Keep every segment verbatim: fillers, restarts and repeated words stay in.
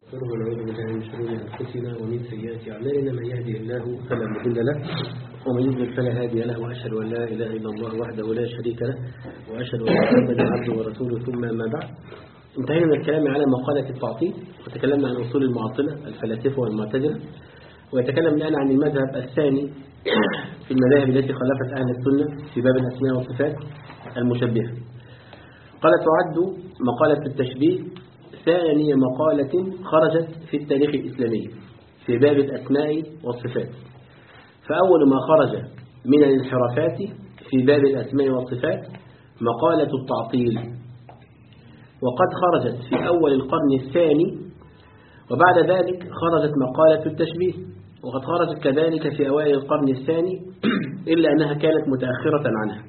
ونعوذ بالله من شرور أنفسنا ومن سيئات أعمالنا، من يهده الله فلا مضل له ومن يضلل فلا هادي له، وأشهد أن لا إله إلا الله وحده لا شريك له، وأشهد أن محمدا عبده ورسوله. ثم ما بعد، انتهينا من الكلام على مقالة التعطيل، وتكلمنا عن أصول المعطلة الفلاسفة والمعتزلة، ويتكلم الآن عن المذهب الثاني في المذاهب التي خالفت أهل السنة في باب الأسماء والصفات، المشبهة. قال: تعد مقالة التشبيه ثاني مقالة خرجت في التاريخ الإسلامي في باب الأسماء والصفات. فأول ما خرج من الانحرافات في باب الأسماء والصفات مقالة التعطيل، وقد خرجت في أول القرن الثاني، وبعد ذلك خرجت مقالة التشبيه، وقد خرجت كذلك في أوائل القرن الثاني، إلا أنها كانت متأخرة عنها.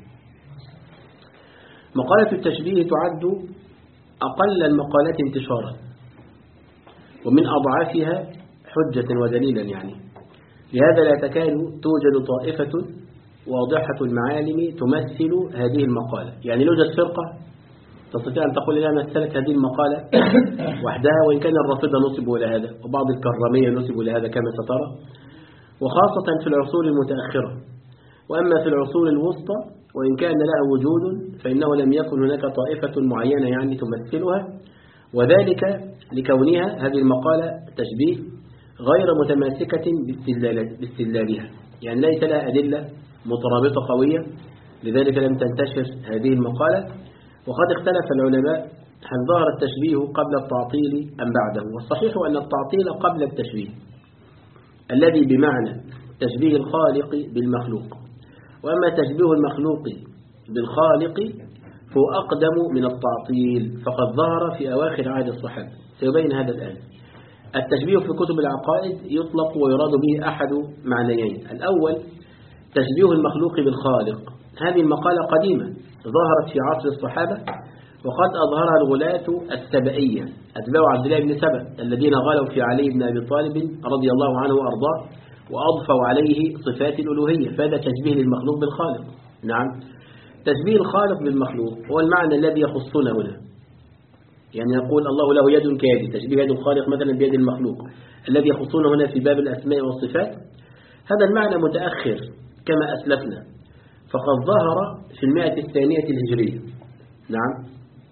مقالة التشبيه تعد أقل المقالات انتشارا، ومن أضعافها حجة ودليلا، يعني لهذا لا تكاد توجد طائفة واضحة المعالم تمثل هذه المقالة. يعني يوجد فرقة تستطيع أن تقول لنا مثلت هذه المقالة وحدها، وإن كان الرافضة نسبوا إلى هذا، وبعض الكرامية نسبوا إلى هذا كما سترى، وخاصة في العصور المتأخرة. وأما في العصور الوسطى وإن كان لها وجود فإنه لم يكن هناك طائفة معينة يعني تمثلها، وذلك لكونها هذه المقالة تشبيه غير متماسكة باستدلالها، يعني ليس لها أدلة مترابطة قوية، لذلك لم تنتشر هذه المقالة. وقد اختلف العلماء هل ظهر التشبيه قبل التعطيل أم بعده، والصحيح أن التعطيل قبل التشبيه، الذي بمعنى تشبيه الخالق بالمخلوق. وأما تشبيه المخلوق بالخالق فهو أقدم من التعطيل، فقد ظهر في أواخر عهد الصحابة، سيبين هذا الآن. التشبيه في كتب العقائد يطلق ويراد به أحد معنيين: الأول تشبيه المخلوق بالخالق، هذه المقالة قديمة ظهرت في عصر الصحابة، وقد أظهرها الغلاة السبئية أتباع عبد الله بن سبأ الذين غلوا في علي بن أبي طالب رضي الله عنه وأرضاه، وأضفوا عليه صفات الألوهية، فهذا تشبيه للمخلوق بالخالق. نعم، تشبيه الخالق بالمخلوق هو المعنى الذي يخصنا هنا، يعني يقول الله له يد كيدي، تشبيه يد الخالق مثلا بيد المخلوق، الذي يخصنا هنا في باب الأسماء والصفات. هذا المعنى متأخر كما أسلفنا، فقد ظهر في المائة الثانية الهجرية. نعم،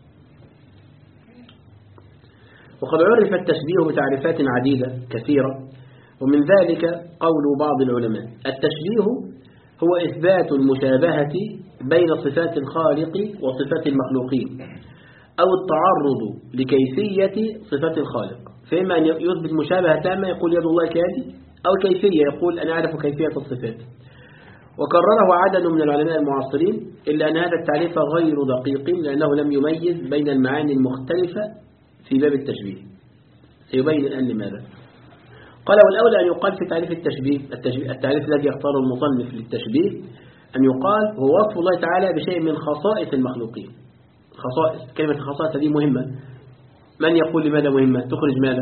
وقد عرف التشبيه بتعريفات عديدة كثيرة، ومن ذلك قول بعض العلماء: التشبيه هو إثبات المشابهة بين صفات الخالق وصفات المخلوقين، أو التعرض لكيفية صفات الخالق. فإما أن يثبت مشابهة تامة يقول يد الله كيدي، أو كيفية يقول أنا أعرف كيفية الصفات. وكرره عدد من العلماء المعاصرين، إلا أن هذا التعريف غير دقيق، لأنه لم يميز بين المعاني المختلفة في باب التشبيه. سيبين الآن لماذا. قال: والأولى أن يقال في تعريف التشبيه, التشبيه التعريف الذي يختاره المصنف للتشبيه أن يقال هو وصف الله تعالى بشيء من خصائص المخلوقين. خصائص، كلمة الخصائص هذه مهمة. من يقول لماذا مهمة؟ تخرج ماذا؟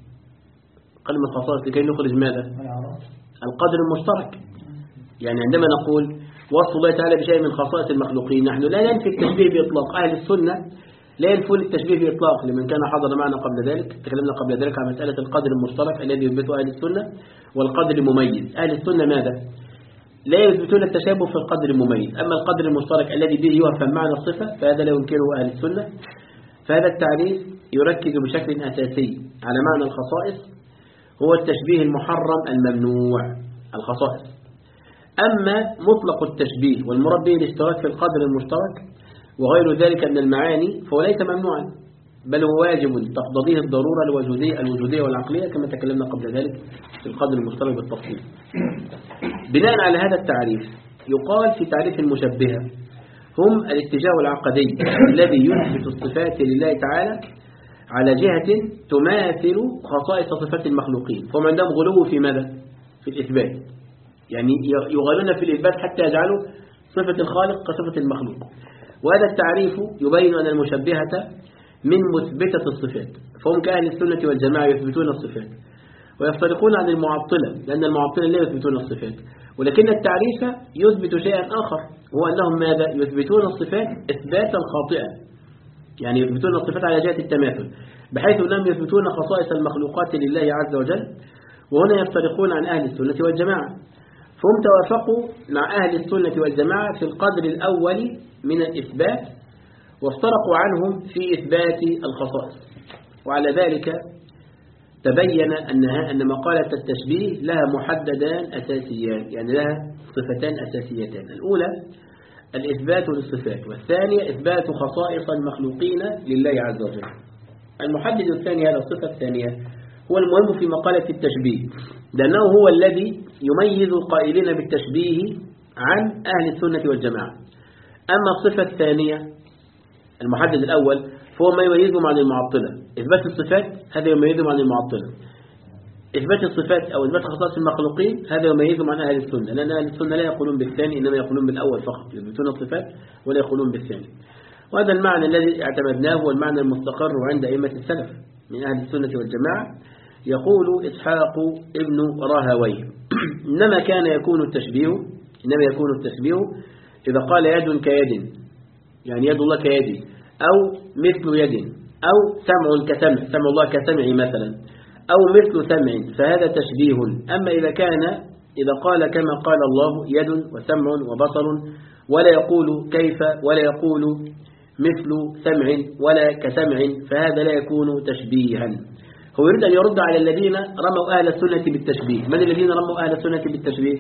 كلمة خصائص لكي نخرج ماذا؟ القدر المشترك. يعني عندما نقول وصف الله تعالى بشيء من خصائص المخلوقين، نحن لا ننفي التشبيه بإطلاق. أهل السنة لا ينفون التشبيه بإطلاق، لمن كان حضر معنا قبل ذلك تكلمنا قبل ذلك عن مسألة القدر المشترك الذي يثبته أهل السنة والقدر المميز. أهل السنة ماذا؟ لا يثبتون التشابه في القدر المميز، أما القدر المشترك الذي به يفهم معنى الصفة فهذا لا ينكره أهل السنة. فهذا التعريف يركز بشكل أساسي على معنى الخصائص، هو التشبيه المحرم الممنوع، الخصائص. أما مطلق التشبيه والمراد به الاشتراك في القدر المشترك وغير ذلك من المعاني فهو ليس ممنوعا، بل هو واجب تقتضيه الضرورة الوجودية الوجودية والعقلية، كما تكلمنا قبل ذلك في القدر المشترك بالتفصيل. بناء على هذا التعريف يقال في تعريف المشبهة هم الاتجاه العقدي الذي يثبت الصفات لله تعالى على جهة تماثل خصائص صفات المخلوقين، فهم عندهم غلو في ماذا؟ في الإثبات، يعني يغالون في الإثبات حتى يجعلوا صفة الخالق كصفة المخلوق. وهذا التعريف يبين أن المشبهة من مثبتة الصفات، فهم كأهل السنة والجماعة يثبتون الصفات، ويفترقون عن المعطلة لأن المعطلة لا يثبتون الصفات. ولكن التعريف يثبت شيئا آخر، هو أنهم ماذا؟ يثبتون الصفات إثباتا خاطئا، يعني يثبتون الصفات على جهة التماثل. بحيث أنهم يثبتون خصائص المخلوقات لله عز وجل، وهنا يفترقون عن أهل السنة والجماعة. فهم توافقوا مع أهل السنة والجماعة في القدر الأول من الإثبات، وافترقوا عنهم في إثبات الخصائص. وعلى ذلك تبين أنها أن مقالة التشبيه لها محددان أساسيان، يعني لها صفتان أساسيتان. الأولى الإثبات للصفات، والثانية إثبات خصائص المخلوقين لله عز وجل. المحدد الثاني هذا الصفة الثانية هو المهم في مقالة التشبيه، لأنه هو الذي يميز القائلين بالتشبيه عن أهل السنة والجماعة. أما الصفة الثانية المحدد الأول فهو ما يميزهم عن المعطلة. إثبات الصفات هذا يميزهم عن المعطلة، إثبات الصفات أو إثبات خصائص المخلوقين هذا يميزهم عن أهل السنة، لأن أهل السنة لا يقولون بالثاني إنما يقولون بالأول فقط، يثبتون الصفات ولا يقولون بالثاني. وهذا المعنى الذي اعتمدناه هو المعنى المستقر عند أئمة السلف من أهل السنة والجماعة. يقول إسحاق ابن راهويه إنما كان يكون التشبيه إنما يكون التشبيه إذا قال يد كيد، يعني يد الله كيدي، أو مثل يد، أو سمع كسمع، سمع الله كسمعي مثلا، أو مثل سمع، فهذا تشبيه. أما إذا كان إذا قال كما قال الله يد وسمع وبصر، ولا يقول كيف، ولا يقول مثل سمع ولا كسمع، فهذا لا يكون تشبيها. هو يريد أن يرد على الذين رموا أهل السنة بالتشبيه. من الذين رموا أهل السنة بالتشبيه؟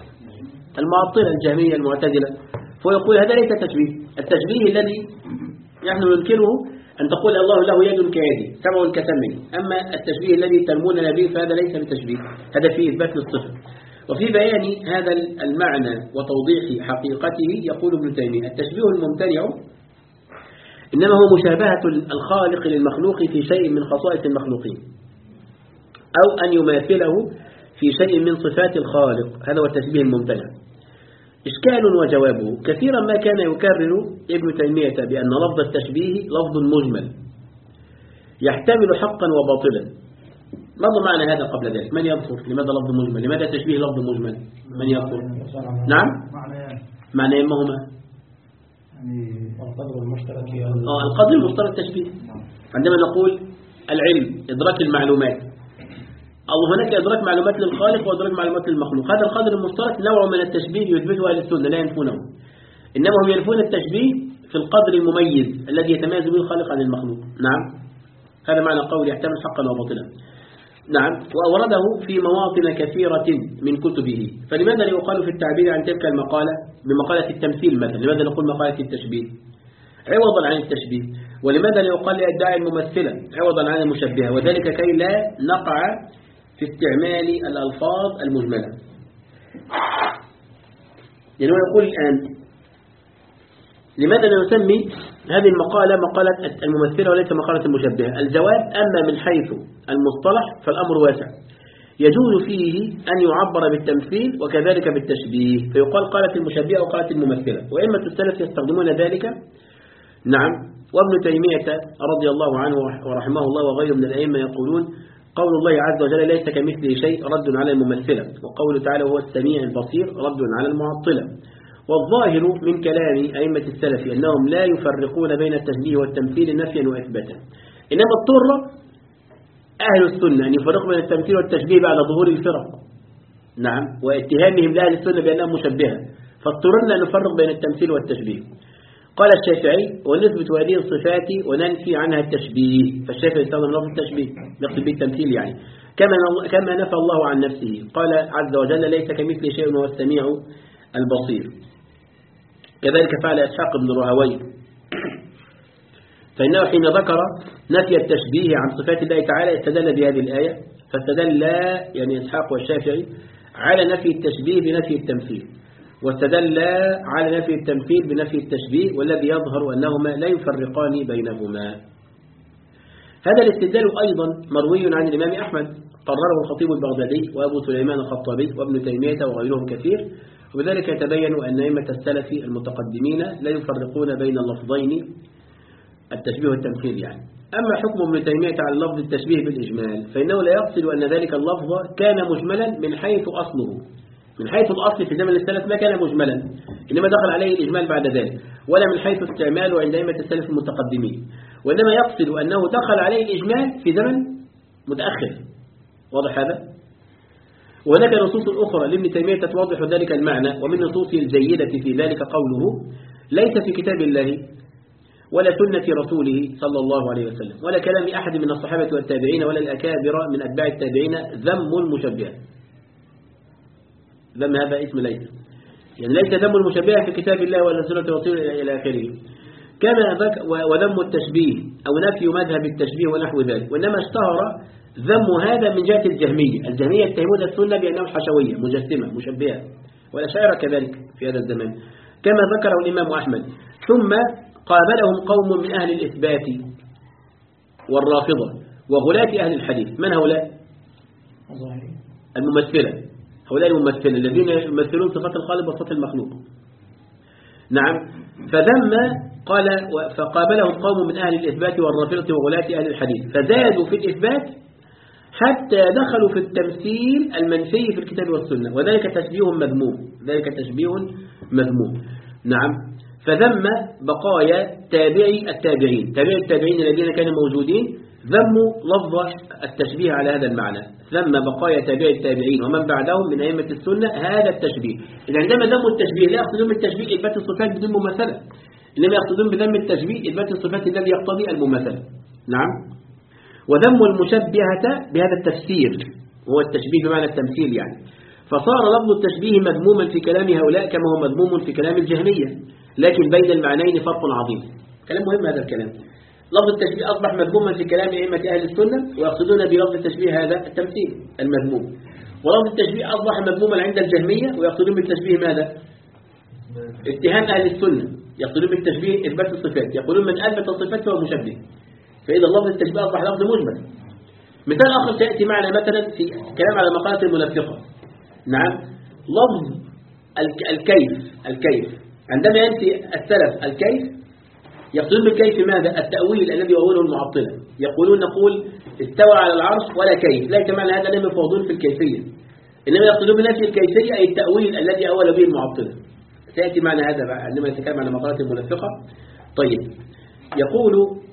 المعطلة الجهمية المعتزلة. فيقول هذا ليس تشبيه. التشبيه الذي نحن ننكره أن تقول الله له يد كيدي، سمع كسمع. أما التشبيه الذي ترموننا به فهذا ليس بتشبيه، هذا فيه إثبات للصفة. وفي بيان هذا المعنى وتوضيح حقيقته يقول ابن تيمية التشبيه الممتنع إنما هو مشابهة الخالق للمخلوق في شيء من خصائص المخلوقين، أو أن يماثله في شيء من صفات الخالق، هذا هو التشبيه الممتنع. إشكال وجوابه. كثيرا ما كان يكرر ابن تيمية بأن لفظ التشبيه لفظ مجمل يحتمل حقا وباطلا. ماذا معنى هذا قبل ذلك؟ من يذكر لماذا لفظ مجمل؟ لماذا التشبيه لفظ مجمل؟ من يذكر؟ نعم؟ معنى ما هما؟ القدر المشترك آه القدر المشترك تشبيه. عندما نقول العلم إدراك المعلومات، أو هناك إدراك معلومات للخالق وإدراك معلومات للمخلوق، هذا القدر المشترك نوع من التشبيه يثبته أهل السنة لا ينفونه، إنما هم ينفون التشبيه في القدر المميز الذي يتميز به الخالق عن المخلوق. نعم، هذا معنى قول يحتمل حقا وباطلا. نعم، وأورده في مواطن كثيرة من كتبه. فلماذا لا يقال في التعبير عن تلك المقالة بمقالة التمثيل مثلا؟ لماذا نقول مقالة التشبيه عوضا عن التشبيه؟ ولماذا لا يقال يدعي الممثلة عوضا عن المشبهة؟ وذلك كي لا نقع في استعمال الألفاظ المجملة. يعني يقول الآن لماذا لا نسمي هذه المقالة مقالة الممثلة وليس مقالة المشبهة؟ الجواب أما من حيث المصطلح فالأمر واسع، يجوز فيه أن يعبر بالتمثيل وكذلك بالتشبيه، فيقال قالت المشبهة أو قالت الممثلة، وإما السلف يستخدمون ذلك. نعم، وابن تيمية رضي الله عنه ورحمه الله وغيره من الأئمة يقولون قول الله عز وجل ليس كمثله شيء رد على الممثلة، وقوله تعالى هو السميع البصير رد على المعطلة. والظاهر من كلام أئمة السلف أنهم لا يفرقون بين التشبيه والتمثيل نفيا وإثباتا، إنما اضطر أهل السنة أن يفرقوا بين التمثيل والتشبيه بعد ظهور الفرق. نعم، واتهامهم لأهل السنة بأنها مشبهة، فاضطرنا أن نفرق بين التمثيل والتشبيه. قال الشافعي ونثبت هذه الصفات وننفي عنها التشبيه، فالشافعي يستخدم لفظ التشبيه يقصد به التمثيل، يعني كما كما نفى الله عن نفسه، قال عز وجل ليس كمثله شيء وهو السميع البصير. كذلك فعل إسحاق بن راهويه، فإنه حين ذكر نفي التشبيه عن صفات الله تعالى استدل بهذه الآية، فاستدل يعني إسحاق والشافعي على نفي التشبيه بنفي التمثيل، واستدل على نفي التمثيل بنفي التشبيه، والذي يظهر أنهما لا يفرقان بينهما. هذا الاستدلال أيضا مروي عن الإمام أحمد، قرره الخطيب البغدادي وأبو سليمان الخطابي وابن تيمية وغيرهم كثير، وبذلك يتبين أن أئمة السلف المتقدمين لا يفرقون بين اللفظين التشبيه والتمثيل. يعني أما حكم ابن تيمية على لفظ التشبيه بالإجمال فإنه لا يقصد أن ذلك اللفظ كان مجملا من حيث أصله، من حيث الأصل في زمن السلف ما كان مجملا، إنما دخل عليه الإجمال بعد ذلك، ولا من حيث استعماله عند أئمة السلف المتقدمين. وإنما يقصد أنه دخل عليه الإجمال في زمن متأخر. واضح هذا؟ وهناك نصوص أخرى لابن تيمية توضح ذلك المعنى، ومن نصوصه الجيدة في ذلك قوله: ليس في كتاب الله ولا سنة رسوله صلى الله عليه وسلم ولا كلام أحد من الصحابة والتابعين ولا الأكابر من أتباع التابعين ذم المشبهة. ذم هذا اسم ليس، يعني ليس ذم المشبهة في كتاب الله ولا سنة رسوله إلى آخره. كما ذك وذم التشبيه أو نفي مذهب التشبيه ونحو ذلك. وإنما اشتهر ذم هذا من جهة الجهمية. الجهمية يتهمون السنة بأنهم حشوية مجسمة مشبهة، والأشاعرة كذلك في هذا الزمان كما ذكره الإمام أحمد. ثم قابلهم قوم من أهل الإثبات والرافضة وغلاة أهل الحديث. من هؤلاء؟ الممثلة. هؤلاء الممثلة الذين يمثلون صفات الخالق وصفات المخلوق. نعم. فذم قال فقابلهم قوم من أهل الإثبات والرافضة وغلاة أهل الحديث فزادوا في الإثبات حتى دخلوا في التمثيل المنفي في الكتاب والسنة، وذلك تشبيه مذموم. ذلك تشبيه مذموم. نعم. فذم بقايا تابعي التابعين. تابعي التابعين الذين كانوا موجودين ذموا لفظ التشبيه على هذا المعنى. ذم بقايا تابعي التابعين ومن بعدهم من أئمة السنة هذا التشبيه. إذا عندما ذموا التشبيه لا يقصدون بالتشبيه إثبات الصفات بدون مماثلة، إنما يقصدون بذم التشبيه إثبات الصفات الذي يقتضي المماثلة. نعم. وذم المشبهة بهذا التفسير، هو التشبيه بمعنى التمثيل يعني. فصار لفظ التشبيه مذموما في كلام هؤلاء كما هو مذموم في كلام الجهمية، لكن بين المعنيين فرق عظيم. كلام مهم هذا الكلام. لفظ التشبيه أصبح مذموما في كلام أئمة أهل السنة ويقصدون بلفظ التشبيه هذا التمثيل المذموم، ولفظ التشبيه أصبح مذموما عند الجهمية ويقصدون بالتشبيه ماذا؟ اتهام أهل السنة. يقصدون بالتشبيه إثبات الصفات، يقولون من أثبت الصفات فهو مشبه. فإذا لفظ التشبيه أصبح لفظ مجمل. مثال آخر سيأتي معنا مثلا في كلام على مقالة المنافقة. نعم. لفظ الكيف الكيف عندما يأتي السلف الكيف يقصدون بالكيف ماذا؟ التأويل الذي يؤوله المعطلة. يقولون نقول استوى على العرش ولا كيف، لا كمان هذا لم يفوضون في الكيفية، إنما يقصدون بنفي الكيفية أي التأويل الذي أول به المعطلة. سيأتي معنا هذا عندما نتكلم على مقالة المنافقة. طيب. يقول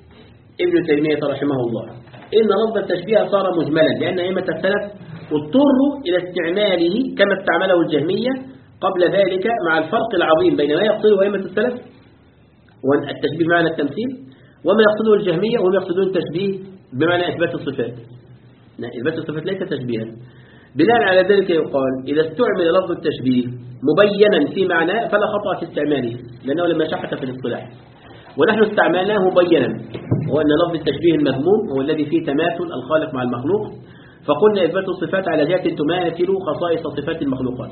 ابن تيمية رحمه الله إن لفظ التشبيه صار مجملا لأن أئمة السلف اضطروا إلى استعماله كما استعمله الجهمية قبل ذلك، مع الفرق العظيم بين ما يقصده أئمة السلف والتشبيه بمعنى التمثيل وما يقصده الجهمية وهم يقصدون التشبيه بمعنى إثبات الصفات. إثبات الصفات ليس تشبيها. بناء على ذلك يقال إذا استعمل لفظ التشبيه مبينا في معناه فلا خطأ في استعماله لأنه لما شحت في الاصطلاح، ونحن استعملناه مبينا، وأن لفظ التشبيه المذموم هو الذي فيه تماثل الخالق مع المخلوق، فقلنا إثبات الصفات على جهة تماثل خصائص صفات المخلوقات.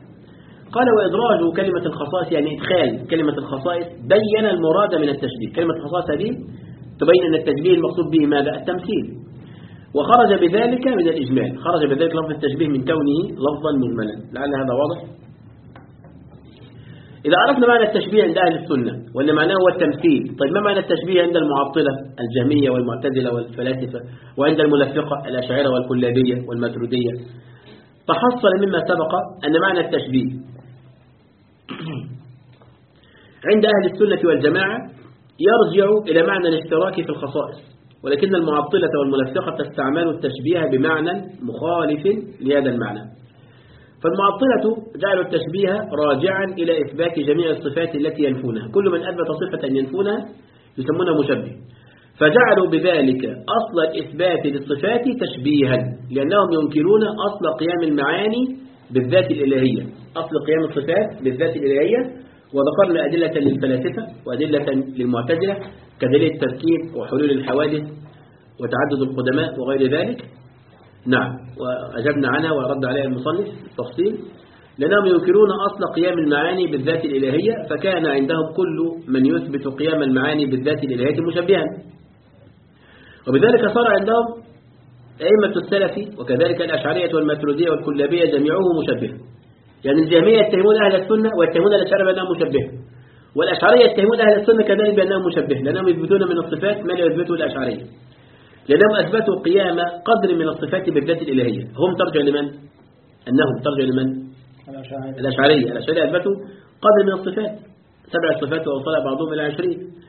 قال وإدراج كلمة الخصائص يعني إدخال كلمة الخصائص بين المراد من التشبيه. كلمة الخصائص هذه تبين أن التشبيه المقصود به ماذا؟ التمثيل. وخرج بذلك من الإجمال، خرج بذلك لفظ التشبيه من كونه لفظا مجملا. لعل هذا واضح. إذا عرفنا معنى التشبيه عند أهل السنة وأن معناه هو التمثيل، طيب ما معنى التشبيه عند المعطلة الجهمية والمعتزلة والفلاسفة وعند المنافقة الأشاعرة والكلابية والماتريدية؟ تحصل مما سبق أن معنى التشبيه عند أهل السنة والجماعة يرجع إلى معنى الاشتراك في الخصائص، ولكن المعطلة والمنافقة استعملوا التشبيه بمعنى مخالف لهذا المعنى. فالمعطلة جعلوا التشبيه راجعا إلى إثبات جميع الصفات التي ينفونها، كل من أثبت صفة ينفونها يسمونه مشبه، فجعلوا بذلك أصل الإثبات للصفات تشبيها لأنهم ينكرون أصل قيام المعاني بالذات الإلهية، أصل قيام الصفات بالذات الإلهية. وذكرنا أدلة للفلاسفة وأدلة للمعتزلة كدليل التركيب وحلول الحوادث وتعدد القدماء وغير ذلك. نعم. وأجبنا عنها ورد عليها المصنف بالتفصيل لأنهم ينكرون أصل قيام المعاني بالذات الإلهية، فكان عندهم كل من يثبت قيام المعاني بالذات الإلهية مشبها، وبذلك صار عندهم أئمة السلف وكذلك الأشعرية والماتريدية والكلابية جميعهم مشبه. يعني الجهمية يتهمون أهل السنة ويتهمون الأشعرية بأنهم مشبه، والأشعرية يتهمون أهل السنة كذلك بأنهم مشبه لأنهم يثبتون من الصفات ما لا يثبته الأشعرية، لأنهم أثبتوا قيام قدر من الصفات بالذات الإلهية. هم ترجع لمن؟ أنهم ترجع لمن؟ الأشعرية. الأشعرية الأشعرية أثبتوا قدر من الصفات، سبع صفات وأوصل بعضهم إلى عشرين.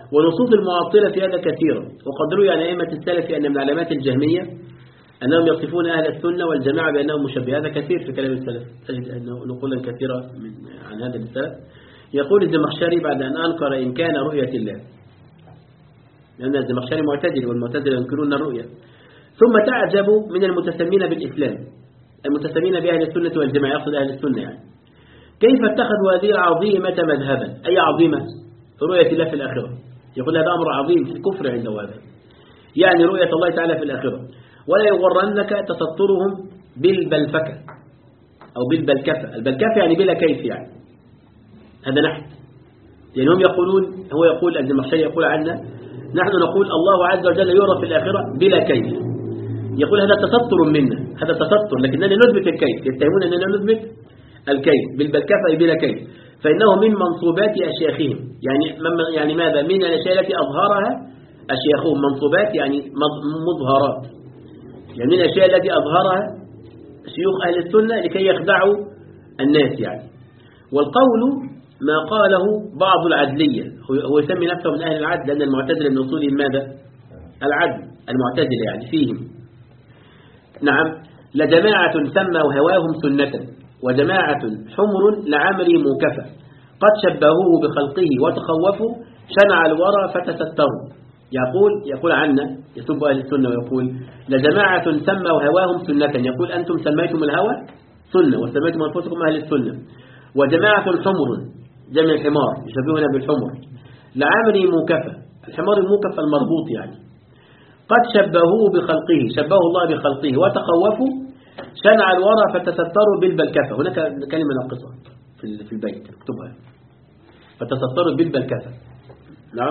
ونصوص المعطلة في هذا كثيرة، وقد روي عن أئمة السلف أن من علامات الجهمية أنهم يصفون أهل السنة والجماعة بأنهم مشبهة. هذا كثير في كلام السلف، تجد أنه نقولا كثيرة من عن هذا السلف. يقول الزمخشري بعد أن أنكر إمكان رؤية الله، لأن الزمخشري معتزلي والمعتزلة ينكرون الرؤية، ثم تعجبوا من المتسمين بالإسلام، المتسمين بأهل السنة والجماعة، يقصد أهل السنة يعني، كيف اتخذوا هذه العظيمة مذهبا. أي عظيمة؟ رؤية الله في الآخرة. يقول هذا أمر عظيم في الكفر عند هذا، يعني رؤية الله تعالى في الآخرة. ولا يغرنك تسترهم بالبلفكة أو بالبلكفة. البلكفة يعني بلا كيف، يعني هذا نحن، يعني هم يقولون، هو يقول الزمخشري يقول عنا نحن نقول الله عز وجل يرى في الآخرة بلا كيف. يقول هذا تستر منا، هذا تستر، لكننا نثبت الكيف. يتهمون أننا نثبت الكيف بالبلكفة بلا كيف، فإنه من منصوبات أشياخهم. يعني يعني ماذا؟ من الأشياء التي أظهرها أشياخهم. منصوبات يعني مظهرات، يعني من الأشياء التي أظهرها شيوخ أهل السنة لكي يخدعوا الناس يعني. والقول ما قاله بعض العدلية، هو يسمي نفسه من أهل العدل، لأن المعتزلة من أصولهم ماذا؟ العدل. المعتزلة يعني فيهم، نعم، لجماعة سموا هواهم سنة وجماعة حمر لعمري موكفة قد شبهوه بخلقه وتخوفوا شنع الورى فتستروا. يقول يقول عنا، يسب أهل السنة ويقول لجماعة سموا هواهم سنة، يقول أنتم سميتم الهوى سنة وسميتم أنفسكم أهل السنة. وجماعة حمر جمع الحمار يشبهنا بالحمر لعمري موكفة، الحمار الموكف المربوط يعني، قد شبهوه بخلقه، شبهه الله بخلقه وتخوفوا شنع الورى فتستروا بالبلكفة. هناك كلمة ناقصة في البيت اكتبها، فتستروا بالبلكفة. نعم،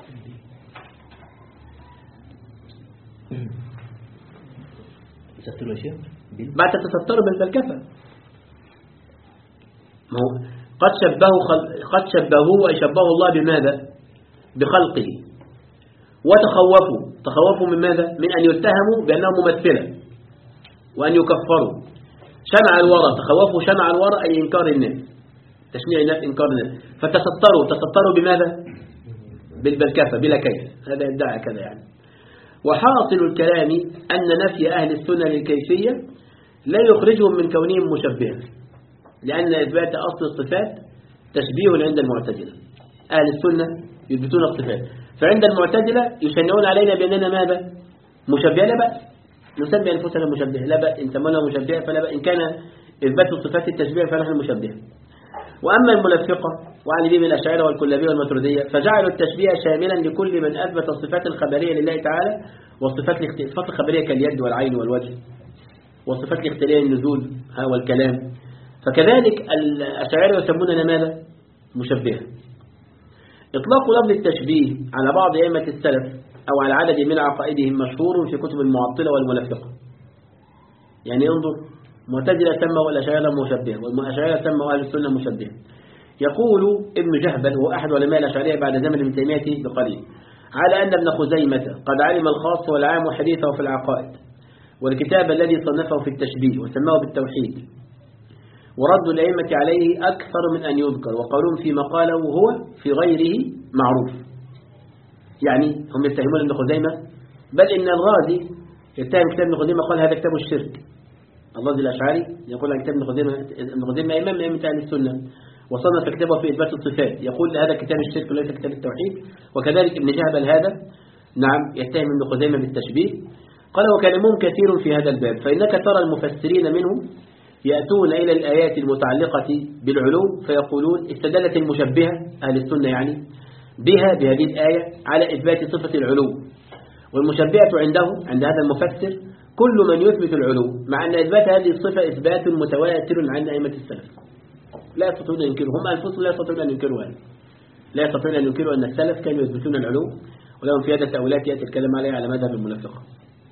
بعد تستروا بالبلكفة. ما هو قد شبهوا خل... قد شبهوه أي شبهه الله بماذا؟ بخلقه. وتخوفوا، تخوفوا من ماذا؟ من أن يتهموا بأنه ممثلا وأن يكفروا. شنع الورى، تخوفوا شنع الورى أي إنكار الناس، تشنيع الناس، إنكار الناس. فتستروا، تستروا بماذا؟ بالبلكفة بلا كيف. هذا يدعي كذا يعني. وحاصل الكلام أن نفي أهل السنة للكيفية لا يخرجهم من كونهم مشبهة، لأن إثبات أصل الصفات تشبيه عند المعتزلة. أهل السنة يثبتون الصفات، فعند المعتزلة يشنعون علينا بأننا ماذا؟ مشبهة. لا بأس نسمي أنفسنا مشبهة، لا بأس إن سمونا مشبهة فلا بأس، إن كان إثبات الصفات التشبيه فنحن مشبهة. وأما الملفقة وعلى بهم الأشاعرة والكلابية والماتريدية فجعلوا التشبيه شاملا لكل من أثبت الصفات الخبرية لله تعالى، والصفات الصفات الخبرية كاليد والعين والوجه، والصفات الاختيارية النزول والكلام. فكذلك الأشاعرة يسموننا ماذا؟ مشبهة. إطلاق لفظ التشبيه على بعض أئمة السلف أو على عدد من عقائدهم مشهور في كتب المعطلة والملفقة. يعني انظر، معتزلة سموا الأشاعرة مشبهة، والأشاعرة سموا أهل السنة مشبهة. يقول ابن جهبل هو أحد علماء الأشاعرة بعد زمن ابن تيمية بقليل، على أن ابن خزيمة قد علم الخاص والعام وحديثه في العقائد، والكتاب الذي صنفه في التشبيه وسماه بالتوحيد، ورد الأئمة عليه أكثر من أن يذكر، وقالون فيما قاله وهو في غيره معروف. يعني هم يتهمون ابن خزيمة، بل إن الغازي يتهم كتاب ابن خزيمة قال هذا كتاب الشرك. الغازي الأشعري يقول عن كتاب ابن خزيمة، ابن خزيمة إمام من أئمة أهل السنة وصنف كتابه في إثبات الصفات، يقول هذا كتاب الشرك وليس كتاب التوحيد. وكذلك ابن جهبل هذا نعم يتهم ابن خزيمة بالتشبيه. قال وكلامهم كثير في هذا الباب، فإنك ترى المفسرين منهم يأتون إلى الآيات المتعلقة بالعلو فيقولون استدلت المشبهة أهل السنة يعني بها بهذه الآية على إثبات صفة العلو، والمشبهة عنده عند هذا المفسر كل من يثبت العلو، مع أن إثبات هذه الصفة إثبات متواتر عند أئمة السلف لا يستطيعون أن ينكروا، هم أنفسهم لا يستطيعون أن ينكروا هذا، لا يستطيعون أن ينكروا أن السلف كانوا يثبتون العلو، ولهم في هذا التأويلات يأتي الكلام عليها على مذهب الملفقة.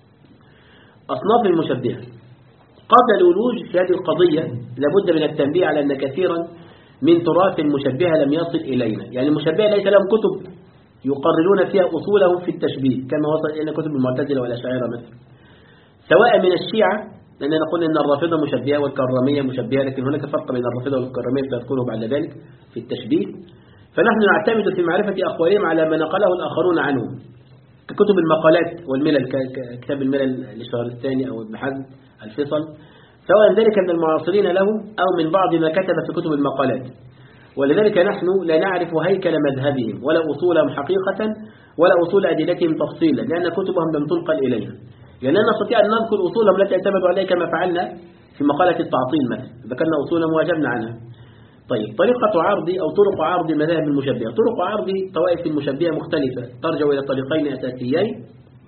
أصناف المشبهة قبل الولوج في هذه القضية لابد من التنبيه على أن كثيرا من تراث المشبهة لم يصل إلينا. يعني المشبهة ليس لهم كتب يقررون فيها أصولهم في التشبيه كما وصل إلينا كتب المعتزلة والأشاعرة مثلا، سواء من الشيعة، لأننا نقول أن الرافضة مشبهة والكرامية مشبهة، لكن هناك فرق بين الرافضة والكرامية سيذكره بعد ذلك في التشبيه. فنحن نعتمد في معرفة أقوالهم على ما نقله الآخرون عنهم ككتب المقالات والملل، كتاب الملل للشهرستاني أو ابن حزم الفصل، سواء ذلك من المعاصرين لهم أو من بعض ما كتب في كتب المقالات. ولذلك نحن لا نعرف هيكل مذهبهم ولا أصولهم حقيقة ولا أصول أدلتهم تفصيلا، لأن كتبهم لم تنقل إلينا. لأننا نستطيع أن نذكر أصولهم التي اعتمدوا عليها كما فعلنا في مقالة التعطيل مثلا، ذكرنا أصولهم وأجبنا عنها. طيب، طريقة عرض أو طرق عرض مذاهب المشبهة. طرق عرض طوائف المشبهة مختلفة ترجع إلى طريقين أساسيين.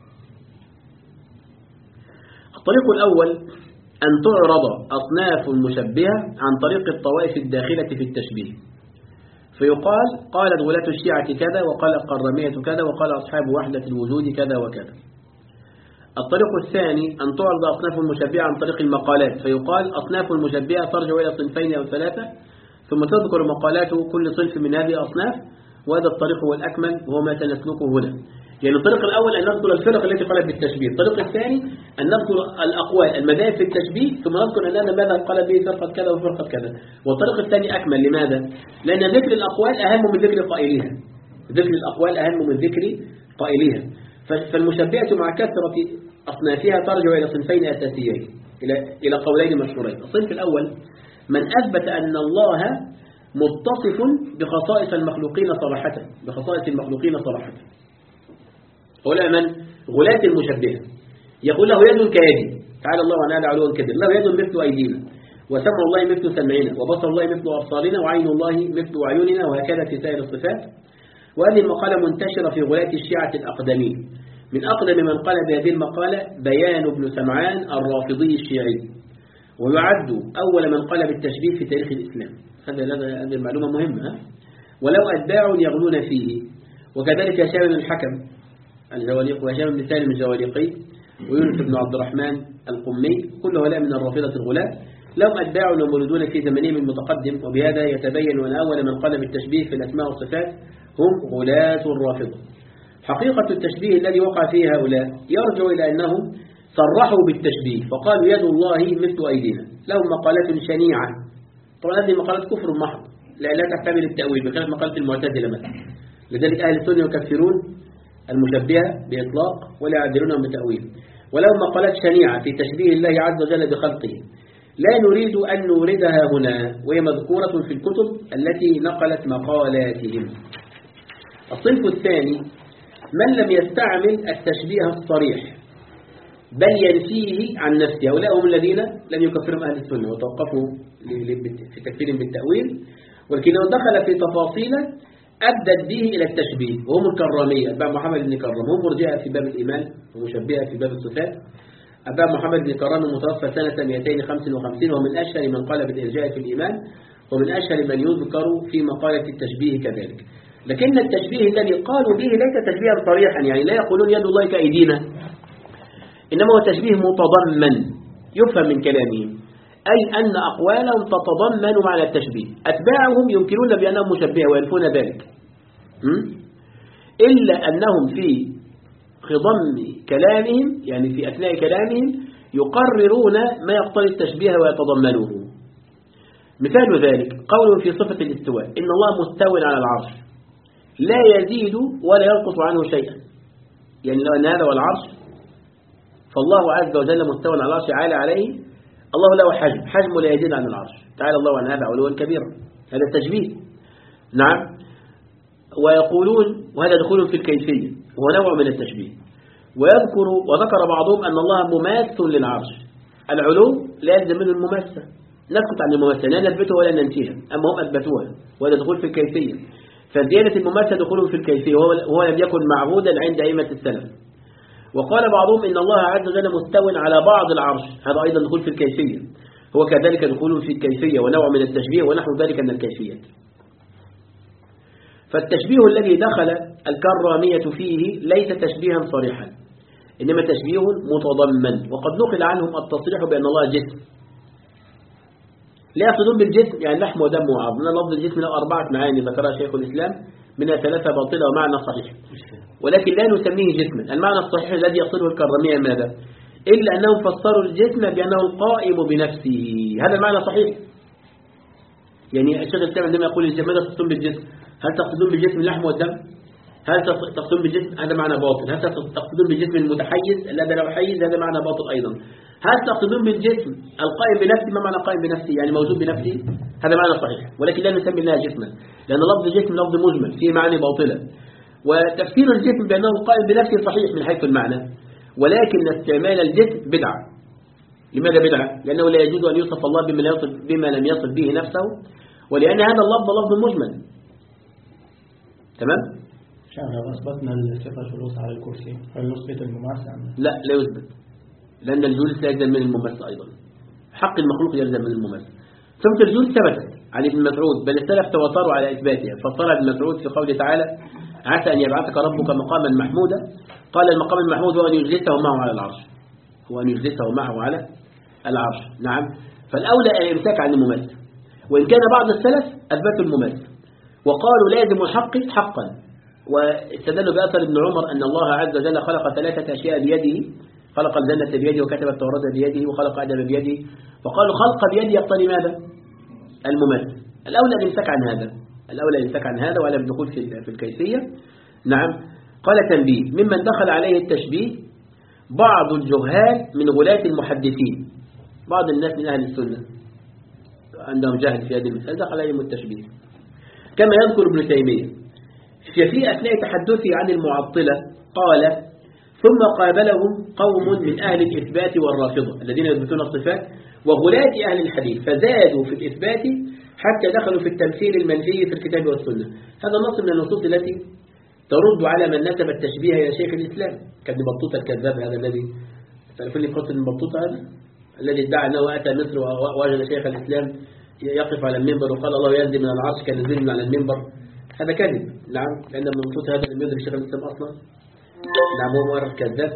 الطريق الأول أن تعرض أصناف المشبهة عن طريق الطوائف الداخلة في التشبيه، فيقال قالت غلاة الشيعة كذا، وقال القرامية كذا، وقال أصحاب وحدة الوجود كذا وكذا. الطريق الثاني أن تعرض أصناف المشبهة عن طريق المقالات، فيقال أصناف المشبهة ترجع إلى صنفين أو ثلاثة، ثم تذكر مقالات كل صنف من هذه الأصناف، وهذا الطريق هو الأكمل وهو ما سنسلكه هنا. يعني الطريق الأول أن نذكر الفرق التي قالت بالتشبيه، الطريق الثاني أن نذكر الأقوال المذاهب في التشبيه، ثم نذكر أن هذا ماذا قال به فرقة كذا وفرقة كذا. والطريق الثاني أكمل. لماذا؟ لأن ذكر الأقوال أهم من ذكر قائليها، ذكر الأقوال أهم من ذكر قائليها. فالمشبهة مع كثرة أصنافها ترجع إلى صنفين أساسيين، إلى إلى قولين مشهورين. الصنف الأول من أثبت أن الله متصف بخصائص المخلوقين صراحة، بخصائص المخلوقين صراحة. هؤلاء من؟ غلاة المشبهة. يقول له يد كيدي، تعالى الله عن هذا علوا كبير، له يد مثل أيدينا، وسمع الله مثل سمعنا، وبصر الله مثل أبصارنا، وعين الله مثل أعيننا، وهكذا في سائر الصفات. وهذه المقالة منتشرة في غلاة الشيعة الأقدمين. من أقدم من قال بهذه المقالة بيان بن سمعان الرافضي الشيعي، ويعد أول من قال بالتشبيه في تاريخ الإسلام. هذه المعلومة مهمة. ولو أتباع يغلون فيه، وكذلك هشام بن الحكم الجواليق، وهشام بن سالم الجواليقي، ويونس بن عبد الرحمن القمي، كل هؤلاء من الرافضة الغلاة لهم أتباع ومولودون في زمنهم المتقدم. وبهذا يتبين أن أول من قال بالتشبيه في الأسماء والصفات هم غلاة الرافضة. حقيقة التشبيه الذي وقع فيه هؤلاء يرجع إلى أنهم صرحوا بالتشبيه، فقالوا يد الله مثل أيدينا. لهم مقالات شنيعة، طبعا هذه مقالات كفر محض لا لا تحتمل التأويل، بخلاف مقالة المعتزلة مثلا. لذلك أهل السنة يكفرون المشبهة بإطلاق ولا يعدلونهم بتأويل. ولهم مقالات شنيعة في تشبيه الله عز وجل بخلقه، لا نريد أن نوردها هنا، وهي مذكورة في الكتب التي نقلت مقالاتهم. الصنف الثاني من لم يستعمل التشبيه الصريح بل ينفيه عن نفسه. هؤلاء هم الذين لم يكفرهم أهل السنة وتوقفوا في تكفيرهم بالتأويل، ولكنه دخل في تفاصيل أدت به إلى التشبيه، وهم الكرامية أتباع محمد بن كرام، هم مرجئة في باب الإيمان ومشبهة في باب الصفات. أتباع محمد بن كرام المتوفى سنة مئتين وخمسة وخمسين، ومن أشهر من قال بالإرجاء في الإيمان، ومن أشهر من يذكر في مقالة التشبيه كذلك. لكن التشبيه الذي قالوا به ليس تشبيها صريحا، يعني لا يقولون يد الله كأيدينا، إنما هو تشبيه متضمن يفهم من كلامهم، أي أن أقوالهم تتضمن معنى التشبيه. أتباعهم ينكرون بأنهم مشبهة وينفون ذلك، إلا أنهم في خضم كلامهم، يعني في أثناء كلامهم يقررون ما يقتضي التشبيه ويتضمنه. مثال ذلك قولهم في صفة الاستواء إن الله مستو على العرش لا يزيد ولا ينقص عنه شيئا، يعني لو أن هذا هو العرش فالله عز وجل مستوى على العرش عالى عليه، الله له حجم، حجمه لا يزيد عن العرش، تعالى الله عن هذا علوا كبيرا، هذا التشبيه. نعم. ويقولون وهذا دخول في الكيفية وهو نوع من التشبيه. ويذكر وذكر بعضهم أن الله مماثل للعرش، العلو لا يلزم منه المماثلة، نسكت عن المماثلة لا نثبتها ولا ننفيها، أما هم أثبتوها وهذا دخول في الكيفية. فزيادة المماثلة دخول في الكيفية وهو لم يكن معهودا عند أئمة السلف. وقال بعضهم إن الله عز وجل مستو على بعض العرش، هذا أيضا دخول في الكيفية، هو كذلك دخول في الكيفية ونوع من التشبيه ونحو ذلك من الكيفيات. فالتشبيه الذي دخل الكرامية فيه ليس تشبيها صريحا، إنما تشبيه متضمن. وقد نقل عنهم التصريح بأن الله جسم، لا يقصدون بالجسم يعني لحم ودم وعظم، لفظ الجسم له أربعة معاني ذكرها شيخ الإسلام، منها ثلاثة باطلة ومعنى صحيح، ولكن لا نسميه جسما. المعنى الصحيح الذي يقصده الكرامية ماذا؟ إلا أنهم فسروا الجسم بأنه القائم بنفسه، هذا المعنى صحيح. يعني الشيخ الإسلام عندما يقول الجسم ماذا تقصدون بالجسم؟ هل تقصدون بالجسم اللحم والدم؟ هل تقصدون بالجسم؟ هذا معنى باطل. هل تقصدون بالجسم المتحيز الذي له حيز؟ هذا معنى باطل أيضا. هل تقصدون بالجسم القائم بنفسه؟ ما معنى قائم بنفسه؟ يعني موجود بنفسه، هذا معنى صحيح، ولكن لا نسمي لها جسما، لأن لفظ الجسم لفظ مجمل فيه معاني باطلة. وتفسير الجسم بأنه قائم بنفسه صحيح من حيث المعنى، ولكن استعمال الجسم بدعة. لماذا بدعة؟ لأنه لا يجوز أن يوصف الله بما, يصف بما لم يصف به نفسه، ولأن هذا اللفظ لفظ مجمل. تمام؟ شاء الله أثبتنا الصفة الجلوس على الكرسي، هل نثبت المماسة؟ لا لا يثبت، لأن الجلوس لا يلزم من المماسة أيضا. حق المخلوق يلزم من المماسة. ثبت الجلوس ثبتت عن ابن مسعود، بل السلف تواتروا على إثباتها. فصار ابن مسعود في قوله تعالى عسى أن يبعثك ربك مقاما محمودا، قال المقام المحمود هو أن يجلسه معه على العرش، هو أن يجلسه معه على العرش. نعم، فالأولى الإمساك عن المماسة، وإن كان بعض السلف أثبتوا المماسة وقالوا لازم الحق حقا، واستدلوا بأثر ابن عمر أن الله عز وجل خلق ثلاثة أشياء بيده، خلق الجنة بيده وكتب التوراة بيده وخلق آدم بيده، وقالوا خلق بيده يقتضي ماذا؟ المماثل. الأولى الإمساك عن هذا، الأولى الإمساك عن هذا ولا بدخول في الكيفية. نعم. قال تنبيه: ممن دخل عليه التشبيه بعض الجهال من غلاة المحدثين، بعض الناس من أهل السنة عندهم جهل في هذه المسألة دخل عليهم التشبيه، كما يذكر ابن تيمية في أثناء تحدثه عن المعطلة قال: ثم قابلهم قوم من أهل الإثبات والرافضة الذين يثبتون الصفات وغلاة أهل الحديث، فزادوا في الإثبات حتى دخلوا في التمثيل المنفي في الكتاب والسنة. هذا نص من النصوص التي ترد على من نسب التشبيه إلى شيخ الإسلام كابن بطوطة الكذاب، هذا الذي تعرفون قصة ابن بطوطة هذا الذي ادعى أنه أتى مصر ووجد شيخ الإسلام يقف على المنبر وقال الله ينزل من العرش كان ينزل من على المنبر. هذا كذب. نعم، لأن ابن بطوطة هذا لم يدرك شيخ الإسلام أصلا. نعم، هو مؤرخ كذاب.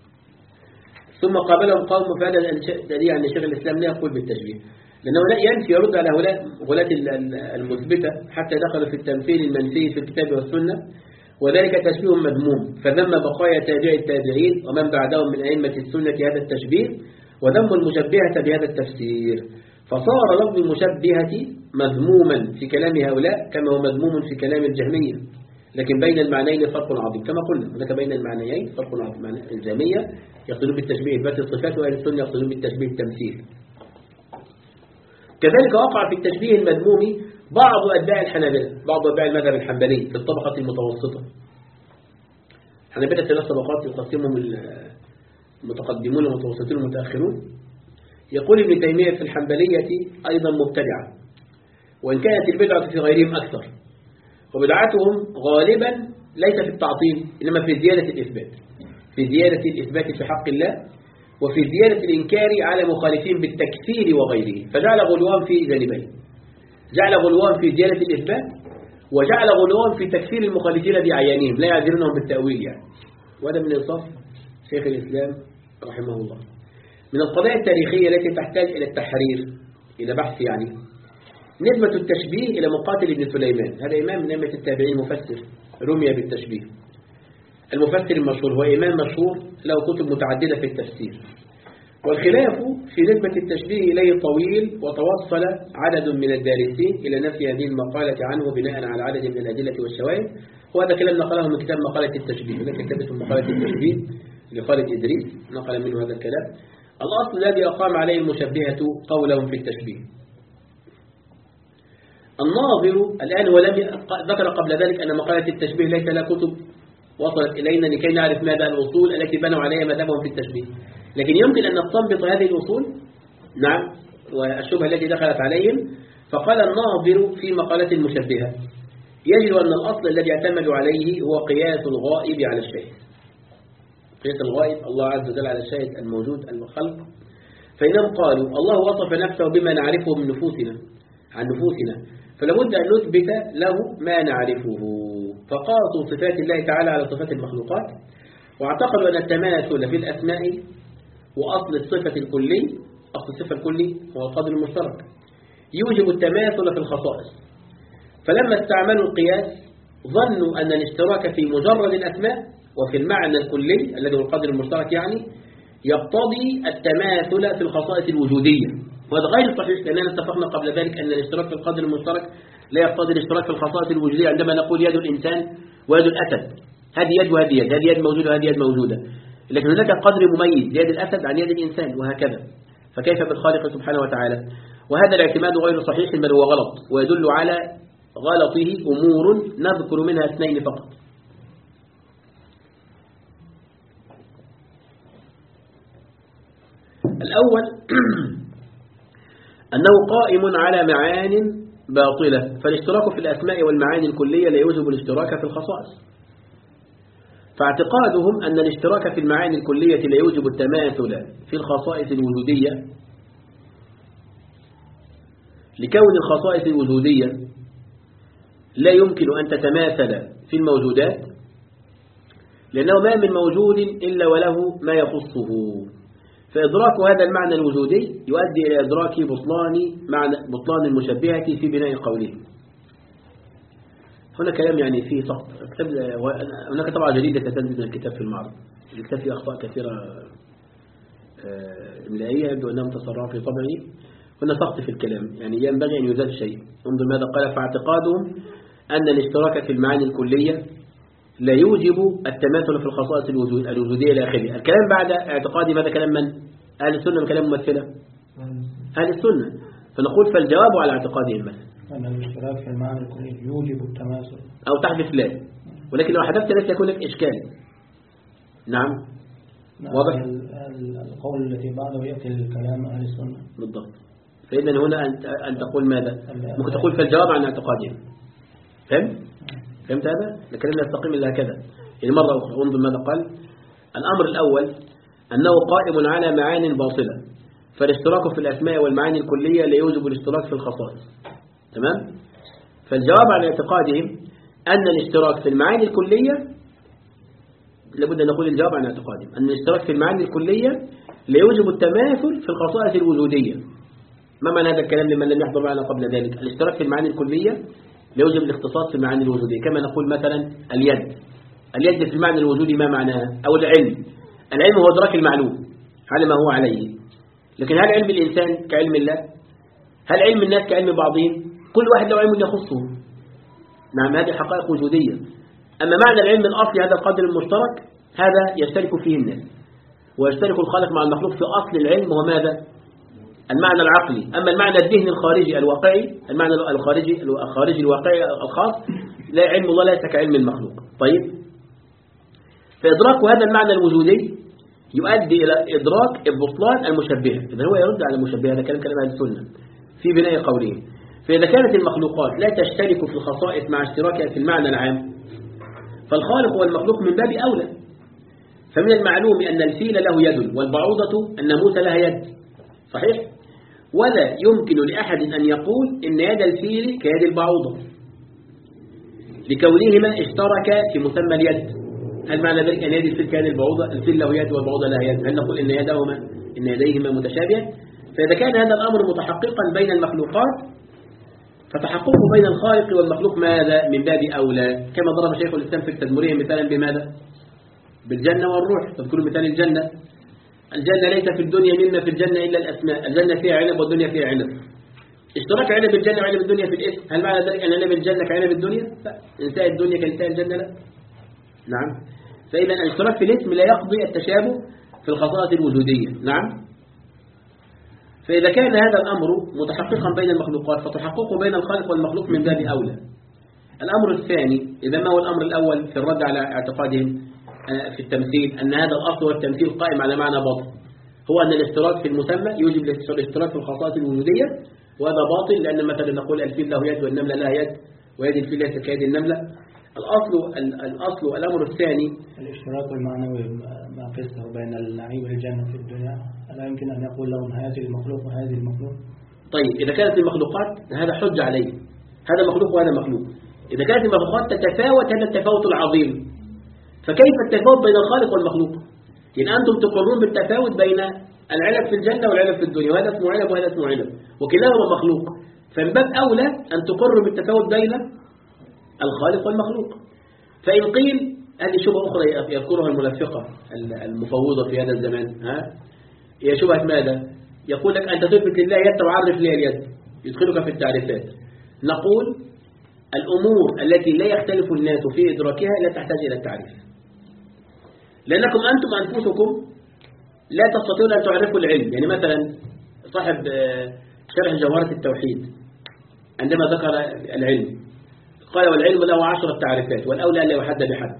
ثم قابلهم قوم فهذا دليل أن شيخ الإسلام لا يقول بالتشبيه، لأنه لا ينفي يرد على غلاة المثبتة حتى دخلوا في التمثيل المنفي في الكتاب والسنة، وذلك تشبيه مذموم، فذم بقايا تابع التابعين ومن بعدهم من أئمة السنة هذا التشبيه، وذم المشبهة بهذا التفسير، فصار لفظ المشبهة مذموما في كلام هؤلاء كما هو مذموم في كلام الجهمية. لكن بين المعنيين فرق عظيم كما قلنا، هناك بين المعنيين فرق عظيم. معنى الجهمية يقصدون بالتشبيه إثبات الصفات، وأهل السنة يقصدون بالتشبيه التمثيل. كذلك وقع في التشبيه المذموم بعض أتباع الحنابلة، بعض أتباع المذهب الحنبلي في الطبقة المتوسطة. الحنابلة ثلاث طبقات يقسمهم المتقدمون والمتوسطون والمتأخرون. يقول ابن تيمية في الحنبلية أيضا مبتدعة، وإن كانت البدعة في غيرهم أكثر، وبدعتهم غالبا ليس في التعطيل إنما في زيادة الإثبات، في زيادة الإثبات في حق الله، وفي زيادة الإنكار على مخالفين بالتكفير وغيره. فجعل غلوان في جانبين، جعل غلوان في زيادة الإثبات، وجعل غلوان في تكفير المخالفين بعيانهم لا يعذرونهم بالتأويل يعني. وهذا من إنصاف شيخ الإسلام رحمه الله. من القضايا التاريخية التي تحتاج إلى التحرير، إلى بحث يعني، نسبة التشبيه إلى مقاتل بن سليمان. هذا إمام من أئمة التابعين مفسر رمي بالتشبيه، المفسر المشهور، هو إمام مشهور له كتب متعددة في التفسير. والخلاف في نسبة التشبيه إليه طويل، وتوصل عدد من الدارسين إلى نفي هذه المقالة عنه بناء على عدد من الأدلة والشواهد. وهذا كلام نقله من كتاب مقالة التشبيه، هناك كتاب اسمه مقالة التشبيه لخالد إدريس نقل منه هذا الكلام. الأصل الذي أقام عليه المشبهة قولهم في التشبيه. الناظر الآن ولم ذكر قبل ذلك أن مقالة التشبيه ليس لها كتب وصلت إلينا لكي نعرف ماذا الأصول التي بنوا عليها مذهبهم في التشبيه، لكن يمكن أن نستنبط هذه الأصول. نعم، والشبهة التي دخلت عليهم. فقال الناظر في مقالة المشبهة: يجب أن الأصل الذي اعتمدوا عليه هو قياس الغائب على الشاهد. قياس الغائب الله عز وجل على الشاهد الموجود الخلق، فإنهم قالوا الله وصف نفسه بما نعرفه من نفوسنا عن نفوسنا، فلابد أن نثبت له ما نعرفه، فقاسوا صفات الله تعالى على صفات المخلوقات، واعتقدوا أن التماثل في الأسماء وأصل الصفة الكلي، أصل الصفة الكلي هو القدر المشترك، يوجب التماثل في الخصائص. فلما استعملوا القياس ظنوا أن الاشتراك في مجرد الأسماء وفي المعنى الكلي الذي هو القدر المشترك يعني يقتضي التماثل في الخصائص الوجودية، وهذا غير صحيح، لأننا اتفقنا قبل ذلك أن الاشتراك في القدر المشترك لا يقتضي الاشتراك في الخصائص الوجودية عندما نقول يد الإنسان ويد الأسد، هذه يد وهذه يد، هذه يد موجودة وهذه يد موجودة، لكن هناك قدر مميز ليد الأسد عن يد الإنسان وهكذا. فكيف بالخالق سبحانه وتعالى؟ وهذا الاعتماد غير صحيح بل هو غلط، ويدل على غلطه أمور نذكر منها اثنين فقط. الأول أنه قائم على معان باطلة، فالاشتراك في الأسماء والمعاني الكلية لا يوجب الاشتراك في الخصائص. فاعتقادهم أن الاشتراك في المعاني الكلية لا يوجب التماثل في الخصائص الوجودية، لكون الخصائص الوجودية لا يمكن أن تتماثل في الموجودات، لأنه ما من موجود إلا وله ما يخصه، فإدراك هذا المعنى الوجودي يؤدي إلى إدراك بطلان معنى بطلان المشبهة في بناء قوله. هنا كلام يعني فيه سقط. هناك طبعا جديدة تتنزل من الكتاب في المعرض، الكتاب فيه أخطاء كثيرة إملائية يبدو أنهم تسرعوا في طبعه. هنا سقط في الكلام، يعني ينبغي أن يزاد شيء. انظر ماذا قال: فاعتقادهم أن الاشتراك في المعاني الكلية لا يوجب التماثل في الخصائص الوجودية إلى آخره. الكلام بعد اعتقادي ماذا كلام من؟ أهل السنة من كلام ممثلة أهل السنة. فنقول فالجواب على اعتقادهم مثلا أن الاشتراك في المعنى الكلي يوجب التماثل أو تحذف لا، ولكن لو حذفت لا يكون لك إشكال. نعم, نعم. واضح. القول التي بعده يأتي الكلام أهل السنة بالضبط. فإذا هنا أن تقول ماذا؟ ممكن تقول فالجواب عن اعتقادهم. فهمت؟ فهمت هذا؟ لكن لا يستقيم إلا هكذا. يعني مرة أخرى انظر ماذا قال: الأمر الأول أنه قائم على معان باطلة، فالاشتراك في الأسماء والمعاني الكلية لا يوجب الاشتراك في الخصائص. تمام؟ فالجواب على اعتقادهم أن الاشتراك في المعاني الكلية، لابد أن نقول الجواب عن اعتقادهم أن الاشتراك في المعاني الكلية لا يوجب التماثل في الخصائص الوجودية. ما معنى هذا الكلام لمن لم يحضر معنا قبل ذلك؟ الاشتراك في المعاني الكلية لا يوجب الاختصاص في المعاني الوجودية، كما نقول مثلا اليد اليد في المعنى الوجودي ما معناها؟ أو العلم العلم هو إدراك المعلوم على ما هو عليه، لكن هل علم الإنسان كعلم الله؟ هل علم الناس كعلم بعضهم؟ كل واحد له علم يخصه. نعم، هذه حقائق وجودية. أما معنى العلم الأصلي هذا القدر المشترك هذا يشترك فيه الناس، ويشترك الخالق مع المخلوق في أصل العلم هو ماذا؟ المعنى العقلي. أما المعنى الذهني الخارجي الواقعي، المعنى الخارجي الخارجي الواقعي الخاص، لا علم الله ليس كعلم المخلوق. طيب، فإدراك هذا المعنى الوجودي يؤدي إلى إدراك البطلان المشبهة. إذا هو يرد على المشبهة، هذا كلام كلام أهل السنة في بناء قولهم. فإذا كانت المخلوقات لا تشترك في الخصائص مع اشتراكها في المعنى العام، فالخالق والمخلوق من باب أولى. فمن المعلوم أن الفيل له يد، والبعوضة الناموس لها يد، صحيح؟ ولا يمكن لأحد أن يقول إن يد الفيل كيد البعوضة لكونهما اشتركا في مسمى اليد. هل معنى ذلك أن يد الفيل كيد البعوضة؟ الفيل له يد والبعوضة لها يد. هل نقول إن يدهما إن يديهما متشابهة؟ فإذا كان هذا الأمر متحققا بين المخلوقات، فتحققه بين الخالق والمخلوق ماذا؟ من باب أولى. كما ضرب شيخ الإسلام في التدمرية مثالا بماذا؟ بالجنة والروح. تذكروا مثال الجنة. الجنة ليس في الدنيا مما في الجنة إلا الأسماء. الجنة فيها عنب والدنيا فيها عنب. اشتراك عنب الجنة وعنب الدنيا في الاسم، هل معنى ذلك أن عنب الجنة كعنب الدنيا؟ لا. انتهى الدنيا كانتهى الجنة؟ لا. نعم. فإذا الاشتراك في الاسم لا يقضي التشابه في الخصائص الوجودية. نعم. فإذا كان هذا الأمر متحققا بين المخلوقات، فتحققه بين الخالق والمخلوق من باب أولى. الأمر الثاني، إذا ما هو الأمر الأول في الرد على اعتقادهم في التمثيل أن هذا الأصل والتمثيل قائم على معنى باطل، هو أن الاشتراك في المسمى يوجب الاشتراك في الخصائص الوجودية، وهذا باطل. لأن مثلا نقول الفيل له يد والنملة لها يد، ويد الفيل ليست كيد النملة. الأصل الأصل الأمر الثاني الاشتراك المعنوي ما قسته بين النعيم والجنة في الدنيا، لا يمكن أن يقول لهم هذه المخلوق وهذه المخلوق. طيب، إذا كانت المخلوقات هذا حج عليه، هذا مخلوق وهذا مخلوق. إذا كانت المخلوقات تتفاوت هذا التفاوت العظيم، فكيف التفاوت بين الخالق والمخلوق؟ يعني أنتم تقرون بالتفاوت بين العنب في الجنة والعنب في الدنيا، وهذا اسمه عنب وهذا اسمه عنب، وكلاهما مخلوق. فمن باب أولى أن تقروا بالتفاوت بين الخالق والمخلوق. فإن قيل، هذه شبهة أخرى يذكرها الملفقة المفوضة في هذا الزمان، ها؟ هي شبهة ماذا؟ يقول لك أنت تثبت لله يد وعرف لي اليد، يدخلك في التعريفات. نقول الأمور التي لا يختلف الناس في إدراكها لا تحتاج إلى التعريف، لأنكم أنتم أنفسكم لا تستطيعون أن تعرفوا العلم. يعني مثلا صاحب شرح جوهرة التوحيد عندما ذكر العلم قال والعلم له عشرة تعريفات والأولى أن لا يحد بحد.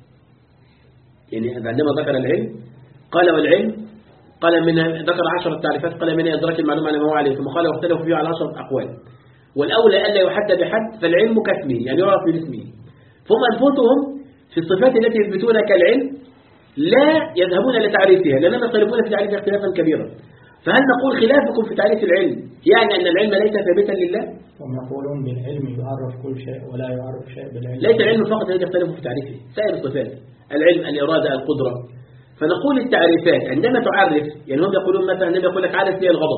يعني عندما ذكر العلم قال والعلم قال من ذكر عشرة تعريفات، قال من إدراك المعلومة على ما هو عليه، ثم قال واختلفوا فيه على عشرة أقوال، والأولى أن لا يحد بحد، فالعلم كاسمه يعني يعرف باسمه. فهم أنفسهم في الصفات التي يثبتونها كالعلم لا يذهبون إلى تعريفها لأنهم يختلفون في تعريفها اختلافا كبيرا. فهل نقول خلافكم في تعريف العلم يعني أن العلم ليس ثابتا لله؟ هم يقولون بالعلم يعرف كل شيء ولا يعرف شيء بالعلم. ليس العلم فقط الذي يختلف في تعريفه، سائر الصفات، العلم، الإرادة، القدرة. فنقول التعريفات عندما تعرف، يعني هم يقولون مثلا عندما يقول لك عارف ليه الغضب،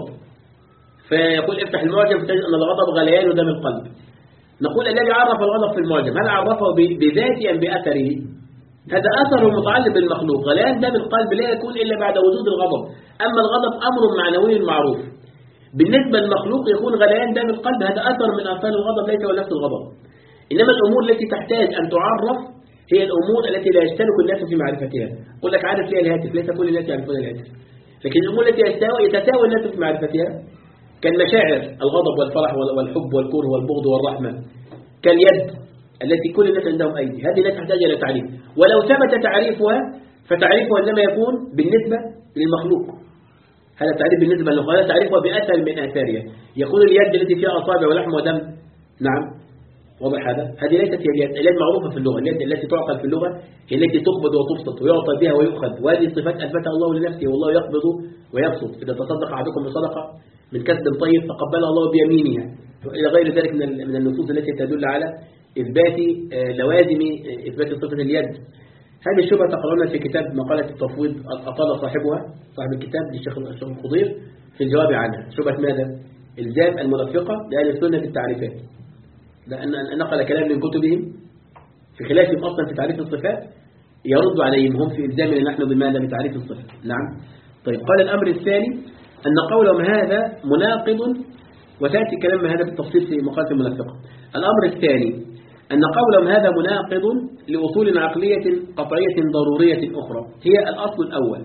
فيقول افتح المعجم فتجد أن الغضب غليان دم القلب. نقول الذي عرف الغضب في المعجم هل عرفه بذاته أم بأثره؟ هذا أثر متعلق بالمخلوق. غليان دم القلب لا يكون إلا بعد وجود الغضب، أما الغضب أمر معنوي معروف. بالنسبة للمخلوق يكون غليان دم القلب هذا أثر من أثار الغضب ليس هو نفس الغضب. إنما الأمور التي تحتاج أن تعرف هي الأمور التي لا يشترك الناس في معرفتها. أقول لك عارف ليه الهاتف، ليس كل الناس يعرفون الهاتف، لكن الأمور التي يتساوى الناس في معرفتها كالمشاعر، الغضب والفرح والحب والكره والبغض والرحمة، كاليد التي كل الناس عندهم أيدي، هذه لا تحتاج إلى تعريف. ولو ثبت تعريفها فتعريفها إنما يكون بالنسبة للمخلوق، هذا تعريف بالنسبة للمخلوق، هذا تعريفها بأثر من آثارها. يكون اليد التي فيها أصابع ولحم ودم، نعم واضح هذا، هذه ليست هي اليد. اليد معروفة في اللغة، اليد التي تعقل في اللغة هي التي تقبض وتبسط ويعطى بها ويؤخذ، وهذه الصفات أثبتها الله لنفسه، والله يقبض ويبسط. إذا تصدق أحدكم بصدقة من كسب طيب فقبلها الله بيمينها، إلى غير ذلك من النصوص التي تدل على إثبات لوازم إثبات صفة اليد. هذه الشبهة تقرأنا في كتاب مقالة التفويض أطال صاحبها صاحب الكتاب للشيخ الخضير في الجواب عنها. شبهة ماذا؟ إلزام المنفقة لأهل السنة بالتعريفات، لأن نقل كلام من كتبهم في خلافهم أصلا في تعريف الصفات يرد عليهم هم في إلزامنا نحن بماذا بتعريف الصفات. نعم. طيب قال الأمر الثاني أن قولهم هذا مناقض، وتأتي كلام هذا بالتفصيل في مقالة المنفقة. الأمر الثاني أن قولهم هذا مناقض لأصول عقلية قطعية ضرورية أخرى، هي الأصل الأول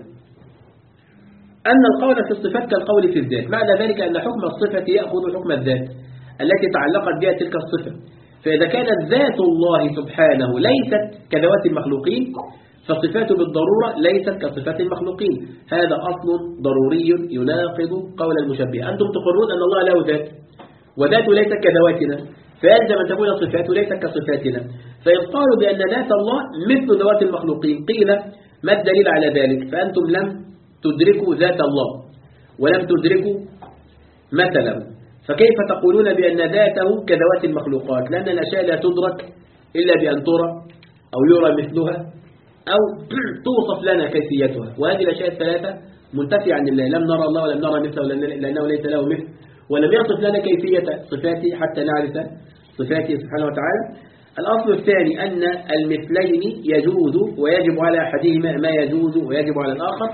أن القول في الصفات كالقول في الذات، معنى ذلك أن حكم الصفة يأخذ حكم الذات التي تعلقت بها تلك الصفة. فإذا كانت ذات الله سبحانه ليست كذوات المخلوقين فصفاته بالضرورة ليست كصفات المخلوقين. هذا أصل ضروري يناقض قول المشبهة. أنتم تقرون أن الله له ذات وذاته ليست كذواتنا، فيلزم أن تكون صفاته ليست كصفاتنا. فإن قالوا بأن ذات الله مثل ذوات المخلوقين قيل ما الدليل على ذلك؟ فأنتم لم تدركوا ذات الله ولم تدركوا مثلا، فكيف تقولون بأن ذاته كذوات المخلوقات؟ لأن الأشياء لا تدرك إلا بأن ترى أو يرى مثلها أو توصف لنا كيفيتها، وهذه الأشياء الثلاثة منتفية عن الله. لم نرى الله ولم نرى مثله لأنه ليس له مثل، ولم يصف لنا كيفية صفاته حتى نعرف صفاته سبحانه وتعالى. الأصل الثاني أن المثلين يجوز ويجب على أحدهما ما يجوز ويجب على الآخر.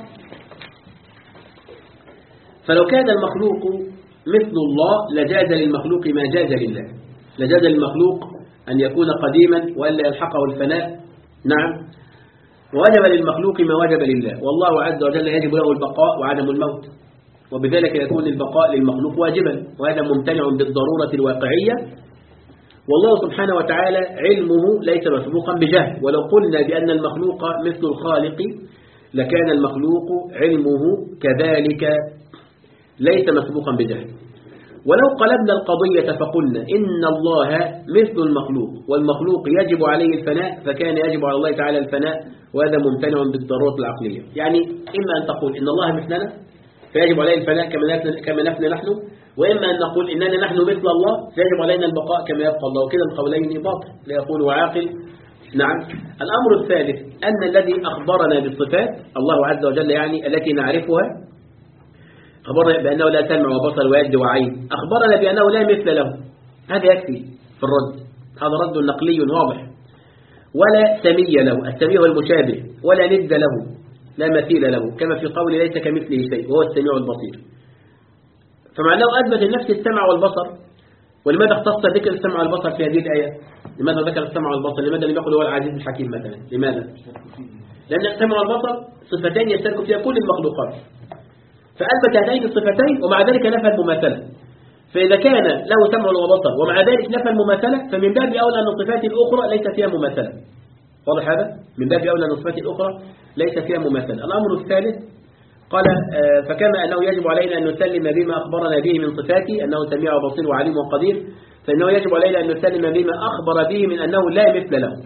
فلو كان المخلوق مثل الله لجاز للمخلوق ما جاز لله، لجاز للمخلوق أن يكون قديما وألا يلحقه الفناء، نعم، ووجب للمخلوق ما وجب لله، والله عز وجل يجب له البقاء وعدم الموت، وبذلك يكون البقاء للمخلوق واجبا، وهذا ممتنع بالضرورة الواقعية. والله سبحانه وتعالى علمه ليس مسبوقا بجهل، ولو قلنا بأن المخلوق مثل الخالق لكان المخلوق علمه كذلك ليس مسبوقا بجهل. ولو قلبنا القضية فقلنا إن الله مثل المخلوق والمخلوق يجب عليه الفناء فكان يجب على الله تعالى الفناء، وهذا ممتنع بالضرورة العقلية. يعني إما أن تقول إن الله مثلنا فيجب عليه الفناء كما نفنى نحن، وإما أن نقول إننا نحن مثل الله فيجب علينا البقاء كما يبقى الله، وكذا القولين باطل لا يقول وعاقل. نعم. الأمر الثالث أن الذي أخبرنا بالصفات الله عز وجل يعني التي نعرفها، أخبرنا بأنه لا سمع وبصر ويد وعين، أخبرنا بأنه لا مثل له، هذا يكفي في الرد، هذا رد نقلي واضح. ولا سمي له، السمي هو المشابه، ولا ند له لا مثيل له، كما في قول ليس كمثله شيء وهو السميع البصير. فمعناه أثبت النفس السمع والبصر ولماذا اختص ذكر السمع والبصر في هذه الآية؟ لماذا ذكر السمع والبصر؟ لماذا لم يقل هو العزيز الحكيم مثلا؟ لماذا؟ لأن السمع والبصر صفتين يشترك فيها كل المخلوقات، فأثبت هاتين الصفتين ومع ذلك نفى المماثلة. فإذا كان له سمع وبصر ومع ذلك نفى المماثلة، فمن باب أولى أن الصفات الأخرى ليس فيها مماثلة. واضح هذا؟ من باب أولى أن الصفات الأخرى ليس فيها مماثلة. الأمر الثالث قال فكما أنه يجب علينا أن نسلم بما أخبرنا به من صفاته أنه سميع وبصير وعليم وقدير، فإنه يجب علينا أن نسلم بما أخبر به من أنه لا مثل له.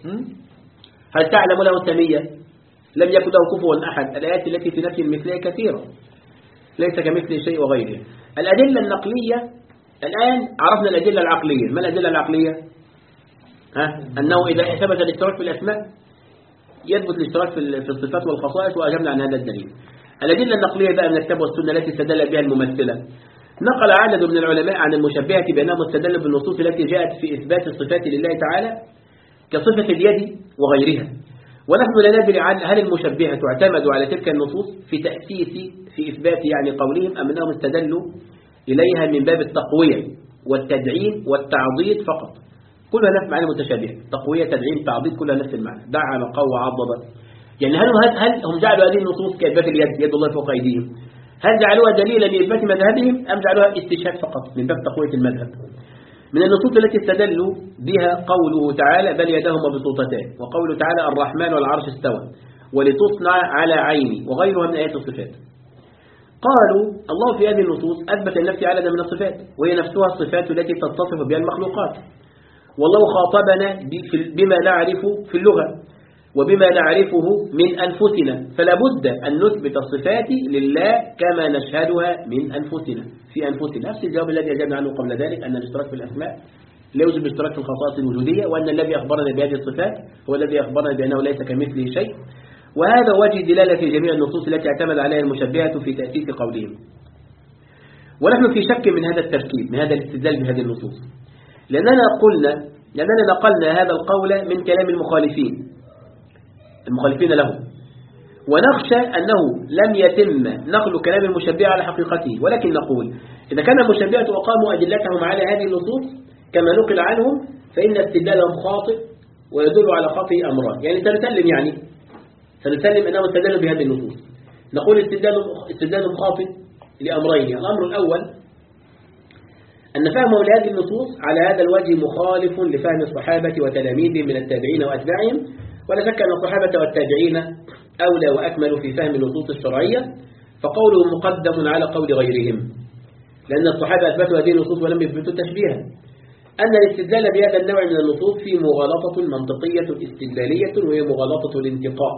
هل تعلم له سمية؟ لم يكن له كفوا أحد. الآيات التي في نفي المثلية كثيرة، ليس كمثل شيء وغيره. الأدلة النقلية الآن عرفنا الأدلة العقلية. ما الأدلة العقلية؟ ها؟ أنه إذا ثبت الاشتراك في الأسماء يثبت الاشتراك في الصفات والخصائص، وأجبنا عن هذا الدليل. الأدلة النقلية بقى من الكتاب والسنة التي استدل بها الممثلة. نقل عدد من العلماء عن المشبهة بأنهم استدلوا بالنصوص التي جاءت في إثبات الصفات لله تعالى كصفة اليد وغيرها، ونحن لا ندري عن هل المشبهة اعتمدوا على تلك النصوص في تأسيس في إثبات يعني قولهم أم أنهم استدلوا إليها من باب التقوية والتدعيم والتعضيد فقط. كلها نفس معنى متشابهة، تقوية تدعيم تعضيد كلها نفس المعنى، دعم قوى عضد. يعني هل هل هم جعلوا هذه النصوص كإثبات اليد، يد الله فوق أيديهم، هل جعلوها دليلا لإثبات مذهبهم أم جعلوها استشهاد فقط من باب تقوية المذهب؟ من النصوص التي استدلوا بها قوله تعالى بل يداه مبسوطتان، وقوله تعالى الرحمن والعرش استوى ولتصنع على عيني، وغيرها من آيات الصفات. قالوا الله في هذه النصوص أثبت لنفسه عددا من الصفات، وهي نفسها الصفات التي تتصف بها المخلوقات. والله خاطبنا بما نعرف في اللغة وبما نعرفه من أنفسنا، فلا بد أن نثبت الصفات لله كما نشهدها من أنفسنا في أنفسنا. نفس الجواب الذي أجبنا عنه قبل ذلك، أن الاشتراك في الأسماء لا يوجب الاشتراك في الخصائص الوجودية، وأن الذي أخبرنا بهذه الصفات هو الذي أخبرنا بأنه ليس كمثله شيء. وهذا وجه دلالة في جميع النصوص التي اعتمد عليها المشبهة في تأسيس قولهم. ونحن في شك من هذا التركيب، من هذا الاستدلال بهذه النصوص، لأننا قلنا لأننا نقلنا هذا القول من كلام المخالفين المخالفين له، ونخشى أنه لم يتم نقل كلام المشبهة على حقيقته. ولكن نقول إذا كان المشبهة أقاموا أدلتهم على هذه النصوص كما نقل عنهم، فإن استدلالهم خاطئ ويدل على خطئ أمران. يعني سنسلم يعني سنسلم أنهم استدلوا بهذه النصوص. نقول استدلالهم خاطئ لأمرين. الأمر الأول أن فهمهم لهذه النصوص على هذا الوجه مخالف لفهم الصحابة وتلاميذهم من التابعين وأتباعهم، ولا شك أن الصحابة والتابعين أولى وأكمل في فهم النصوص الشرعية، فقولهم مقدم على قول غيرهم، لأن الصحابة أثبتوا هذه النصوص ولم يثبتوا تشبيها. أن الاستدلال بهذا النوع من النصوص فيه مغالطة منطقية استدلالية، وهي مغالطة الانتقاء.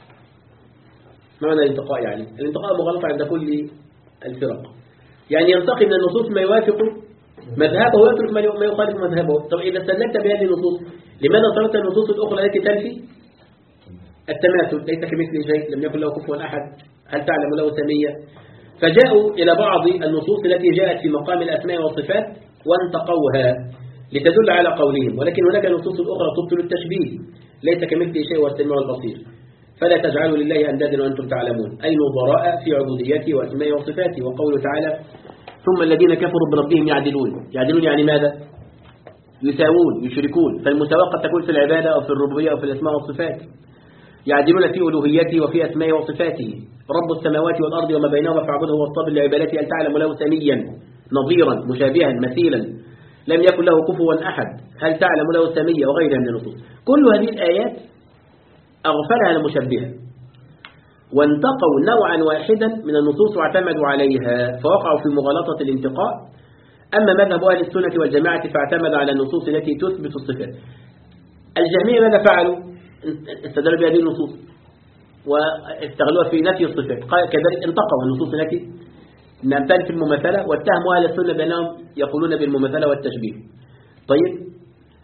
ما معنى الانتقاء؟ يعني الانتقاء مغالطة عند كل الفرق، يعني ينتقي من النصوص ما يوافق مذهبه ويترك ما يخالف مذهبه. طب إذا استدلت بهذه النصوص لماذا تركت النصوص الأخرى التي تنفي التماثل؟ ليس كمثله شيء، لم يكن له كفوا أحد، هل تعلم له سمية؟ فجاءوا إلى بعض النصوص التي جاءت في مقام الأسماء والصفات وانتقوها لتدل على قولهم، ولكن هناك نصوص أخرى تبطل التشبيه، ليس كمثله شيء والسميع البصير. فلا تجعلوا لله أندادا وأنتم تعلمون، أي نظراء في عبوديته وأسمائه وصفاته. وقوله تعالى ثم الذين كفروا بربهم يعدلون. يعدلون يعني ماذا؟ يساوون، يشركون. فالمساواة قد تكون في العبادة أو في الربوبية أو في الأسماء والصفات. يعدلون في ألوهيته وفي أسمائه وصفاته. رب السماوات والأرض وما بينهما فاعبده واصطبر لعبادته، هل تعلم له سميا نظيرا مشابها مثيلا لم يكن له كفوا أحد، هل تعلم له سميا، وغيرها من النصوص. كل هذه الآيات أغفلها المشبهة وانتقوا نوعا واحدا من النصوص واعتمدوا عليها، فوقعوا في مغالطة الانتقاء. أما مذهب أهل السنة والجماعة فاعتمد على النصوص التي تثبت الصفات. الجهمية ماذا فعلوا؟ استدلوا بهذه النصوص واستغلوها في نفي الصفات، كذلك انتقوا النصوص التي نمتلك في المماثلة، واتهموا أهل السنة بأنهم يقولون بالمماثلة والتشبيه. طيب،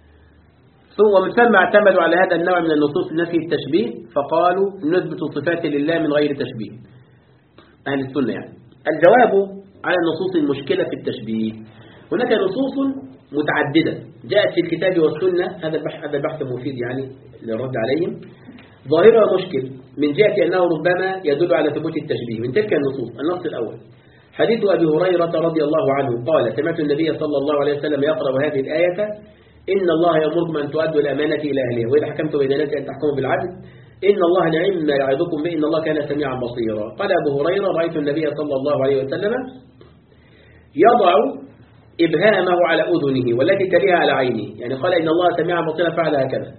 ومن ثم اعتمدوا على هذا النوع من النصوص نفي التشبيه، فقالوا نثبت الصفات لله من غير تشبيه. أهل السنة يعني. الجواب على النصوص المشكلة في التشبيه، هناك نصوص متعددة جاءت في الكتاب والسنة، هذا البحث هذا البحث مفيد يعني للرد عليهم، ظاهرها مشكل من جهة أنه ربما يدل على ثبوت التشبيه. من تلك النصوص النص الأول حديث أبي هريرة رضي الله عنه قال سمعت النبي صلى الله عليه وسلم يقرأ هذه الآية إن الله يأمركم أن تؤدوا الأمانة إلى أهلها وإذا حكمتم بين الناس أن تحكموا بالعدل إن الله نعم ما يعظكم به إن الله كان سميعا بصيرا. قال أبو هريرة رأيت النبي صلى الله عليه وسلم يضع إبهامه على أذنه والتي تليها على عينه، يعني قال إن الله سميعا بصيرا فعل هكذا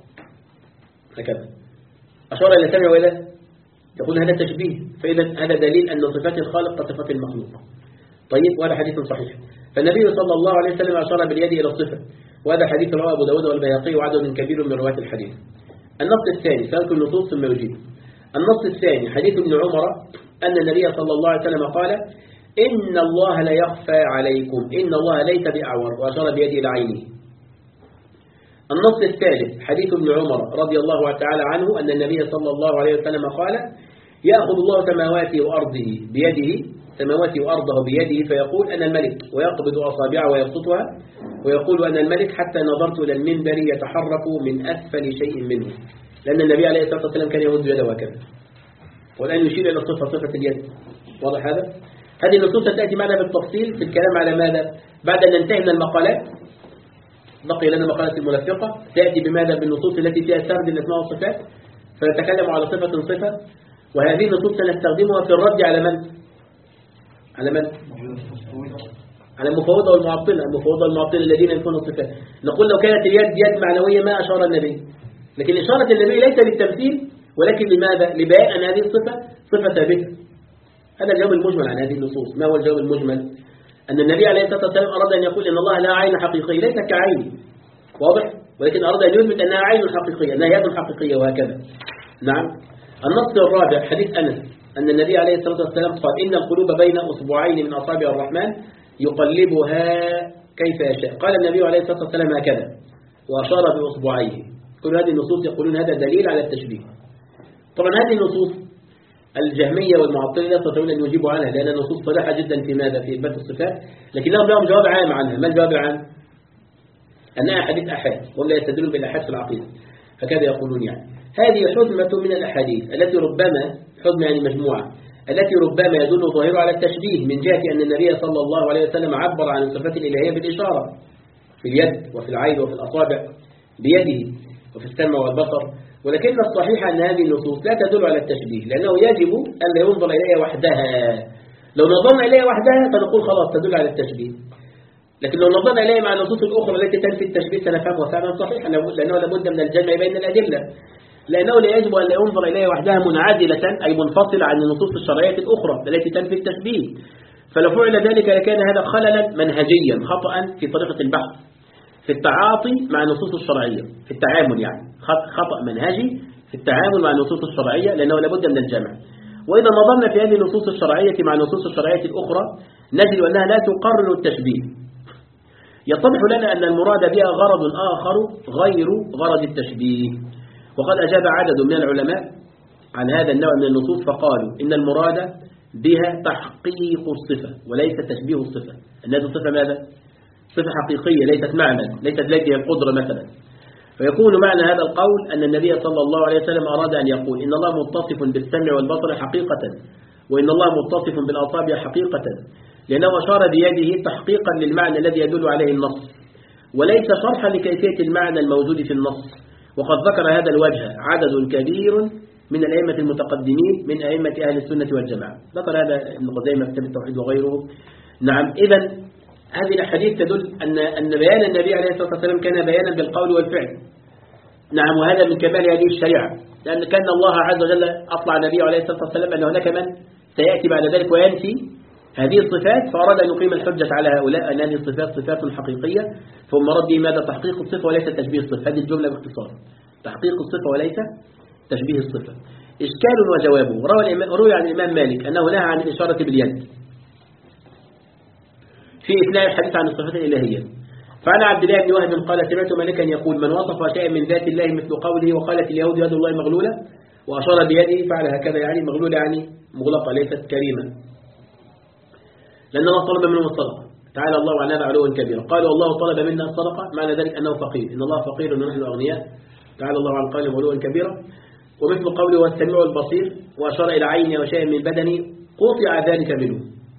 هكذا أشار إلى سمع وإلى يقول هذا تشبيه، فإذا هذا دليل أن صفات الخالق كصفات المخلوق. طيب وهذا حديث صحيح. فالنبي صلى الله عليه وسلم أشار باليد إلى الصفة، وهذا حديث رواه أبو داود والبيهقي وعدد كبير من رواة الحديث. النص الثاني سألت النصوص ثم يجيب. النص الثاني حديث ابن عمر أن النبي صلى الله عليه وسلم قال إن الله لا يخفى عليكم إن الله ليس بأعور وأشار بيده إلى عينه. النص الثالث حديث ابن عمر رضي الله تعالى عنه أن النبي صلى الله عليه وسلم قال يأخذ الله سماواته وأرضه بيده سماواته وأرضه بيده فيقول أنا الملك ويقبض أصابعه ويبسطها ويقول أنا الملك حتى نظرت إلى المنبر يتحرك من أسفل شيء منه، لأن النبي عليه الصلاة والسلام كان يمد يده وكذا. والآن يشير إلى الصفة صفة اليد. واضح هذا؟ هذه النصوص تأتي معنا بالتفصيل في الكلام على ماذا؟ بعد أن ننتهي من المقالات بقي لنا مقالات الملفقة تأتي بماذا؟ بالنصوص التي فيها سرد الأسماء والصفات، فنتكلم على صفة صفة، وهذه النصوص سنستخدمها في الرد على من؟ على من؟ على المفوضة والمعطلة المفوضة والمعطلة الذين ينفون الصفات. نقول لو كانت اليد يد معنوية ما أشار النبي، لكن إشارة النبي ليس للتمثيل ولكن لماذا؟ لبيان أن هذه الصفة صفة ثابتة. هذا الجواب المجمل عن هذه النصوص. ما هو الجواب المجمل؟ أن النبي عليه الصلاة والسلام أراد أن يقول إن الله لا عين حقيقية ليس كعين، واضح؟ ولكن أراد أن يثبت أنها عين حقيقية أنها يد حقيقية وهكذا. نعم. النص الرابع حديث أنس أن النبي عليه الصلاة والسلام قال إن القلوب بين أصبعين من أصابع الرحمن يقلبها كيف يشاء. قال النبي عليه الصلاة والسلام هكذا وأشار بأصبعيه. كل هذه النصوص يقولون هذا دليل على التشبيه. طبعا هذه النصوص الجهمية والمعطلة لا يستطيعون أن يجيبوا عنها لأن النصوص صريحة جدا في ماذا؟ في إثبات الصفات، لكن لهم لهم جواب عام عنها. ما الجواب العام؟ أنها حديث أحاد وهم لا يستدلون بالأحاد في العقيدة، هكذا يقولون. يعني هذه حزمة من الأحاديث التي ربما حزمة يعني مجموعة التي ربما يدل ظاهرها على التشبيه من جهة أن النبي صلى الله عليه وسلم عبر عن الصفات الإلهية بالإشارة في اليد وفي العين وفي الأصابع بيده وفي السمع والبصر، ولكن الصحيح أن هذه النصوص لا تدل على التشبيه لأنه يجب أن لا ينظر إليها وحدها. لو نظرنا إليها وحدها فنقول خلاص تدل على التشبيه، لكن لو نظرنا إليها مع النصوص الأخرى التي تنفي التشبيه سنفهمها فعلا صحيحا، لأنه لابد من الجمع بين الأدلة، لأنه لا يجب أن لا ينظر إليها وحدها منعزلة أي منفصلة عن النصوص الشرعية الأخرى التي تنفي التشبيه. فلو فعل ذلك لكان هذا خللا منهجيا خطأ في طريقة البحث في التعاطي مع النصوص الشرعية في التعامل، يعني خطأ منهجي في التعامل مع النصوص الشرعية لأنه لابد من الجمع. وإذا نظرنا في هذه النصوص الشرعية مع النصوص الشرعية الأخرى نجد أنها لا تقرر التشبيه. يتضح لنا أن المراد بها غرض آخر غير غرض التشبيه، وقد أجاب عدد من العلماء عن هذا النوع من النصوص فقالوا إن المراد بها تحقيق الصفة وليس تشبيه الصفة. أن هذه الصفة ماذا؟ صفة حقيقية ليست معنى، ليست لديها القدرة مثلا. فيكون معنى هذا القول أن النبي صلى الله عليه وسلم أراد أن يقول إن الله متصف بالسمع والبصر حقيقة، وإن الله متصف بالأصابع حقيقة، لأنه أشار بيده تحقيقا للمعنى الذي يدل عليه النص وليس شرحا لكيفية المعنى الموجود في النص. وقد ذكر هذا الوجه عدد كبير من الأئمة المتقدمين من أئمة أهل السنة والجماعة، ذكر هذا ابن خزيمة في كتاب التوحيد وغيره. نعم. إذن هذه الأحاديث تدل أن أن بيان النبي عليه الصلاة والسلام كان بيانا بالقول والفعل. نعم. وهذا من كمال هذه الشريعة، لأن كان الله عز وجل أطلع النبي عليه الصلاة والسلام أن هناك من سيأتي بعد ذلك وينفي هذه الصفات، فأراد أن يقيم الحجة على هؤلاء أن هذه الصفات صفات حقيقية، ثم رد ماذا؟ تحقيق الصفة وليس تشبيه الصفة. هذه الجملة باختصار، تحقيق الصفة وليس تشبيه الصفة. إشكال وجوابه. روي عن الإمام مالك أنه نهى عن الإشارة باليد في إثناء الحديث عن الصفات الإلهية. فعن عبد الله بن وهب قال سمعت مالكا يقول من وصف شيئا من ذات الله مثل قوله وقالت اليهود يد الله مغلولة وأشار بيده فعل هكذا، يعني مغلولة يعني مغلقة ليست كريمة، لأن الله طلب منهم الصدقة. تعالى الله عن هذا علوا كبيرا. قالوا الله طلب منا الصدقة معنى ذلك أنه فقير، إن الله فقير ونحن أغنياء. تعالى الله عن قال علوا كبيرا. ومثل قوله والسميع البصير وأشار إلى عينه وشيء من بدني قطع ذلك منه،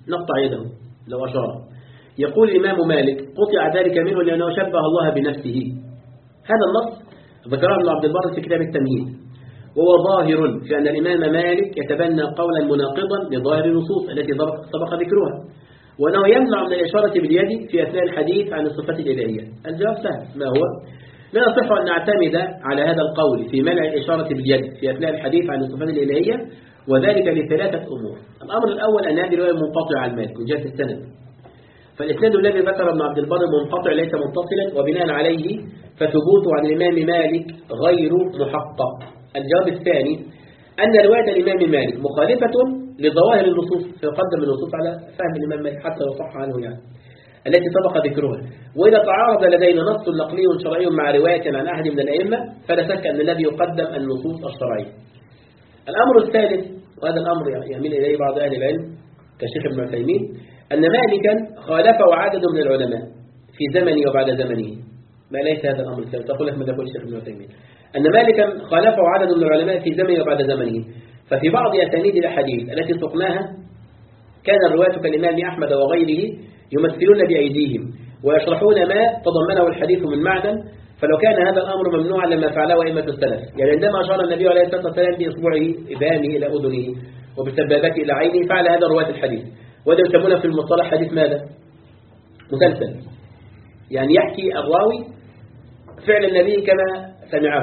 نقطع يده لو أشار. يقول الإمام مالك قطع ذلك منه لأنه شبه الله بنفسه. هذا النص ذكره ابن عبد البر في كتاب التمهيد، وهو ظاهر في أن الإمام مالك يتبنى قولا مناقضا لظاهر النصوص التي سبق ذكرها، وأنه يمنع من الإشارة باليد في أثناء الحديث عن الصفات الإلهية. الجواب سهل، ما هو؟ لا يصح أن نعتمد على هذا القول في منع الإشارة باليد في أثناء الحديث عن الصفات الإلهية، وذلك لثلاثة أمور. الأمر الأول أن هذه الرواية منقطعة عن مالك من جهة السند، فالإسناد الذي ذكر ابن عبد البر منقطع ليس متصلا، وبناء عليه فثبوته عن الإمام مالك غير محقق. الجواب الثاني أن رواية الإمام مالك مخالفة لظواهر النصوص، فيقدم النصوص على فهم الإمام مالك حتى لو صح عنه يعني التي سبق ذكرها. وإذا تعارض لدينا نص نقلي شرعي مع رواية عن أحد من الأئمة فلا شك أن الذي يقدم النصوص الشرعية. الأمر الثالث، وهذا الأمر يميل إليه بعض أهل العلم كشيخ ابن عثيمين، أن مالكا خالفه عدد من العلماء في زمنه وبعد زمنه. ما ليس هذا الأمر الثالث، أقول لك ما يقول الشيخ ابن عثيمين، أن مالكا خالفه عدد من العلماء في زمنه وبعد زمنه. ففي بعض أسانيد الأحاديث التي سقناها كان الرواة كالإمام أحمد وغيره يمثلون بأيديهم ويشرحون ما تضمنه الحديث من معنى، فلو كان هذا الأمر ممنوعا لما فعله أئمة السلف. يعني عندما أشار النبي عليه الصلاة والسلام بإصبعه إبهامه إلى أذنه وبسبابته إلى عينه فعل هذا رواة الحديث، وهذا يسمونه في المصطلح حديث ماذا؟ مسلسل، يعني يحكي الراوي فعل النبي كما سمعه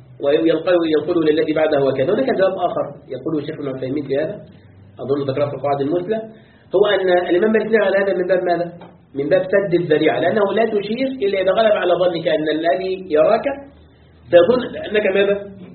وينقل للذي بعده وكذا. هناك جواب آخر يقوله الشيخ ابن عثيمين في هذا، أظن ذكره في القواعد المثلى، هو أن الإمام مالك على هذا من باب ماذا؟ من باب سد الذريعة، لأنه لا تشير إلا إذا غلب على ظنك أن الذي يراك سيظن أنك ماذا؟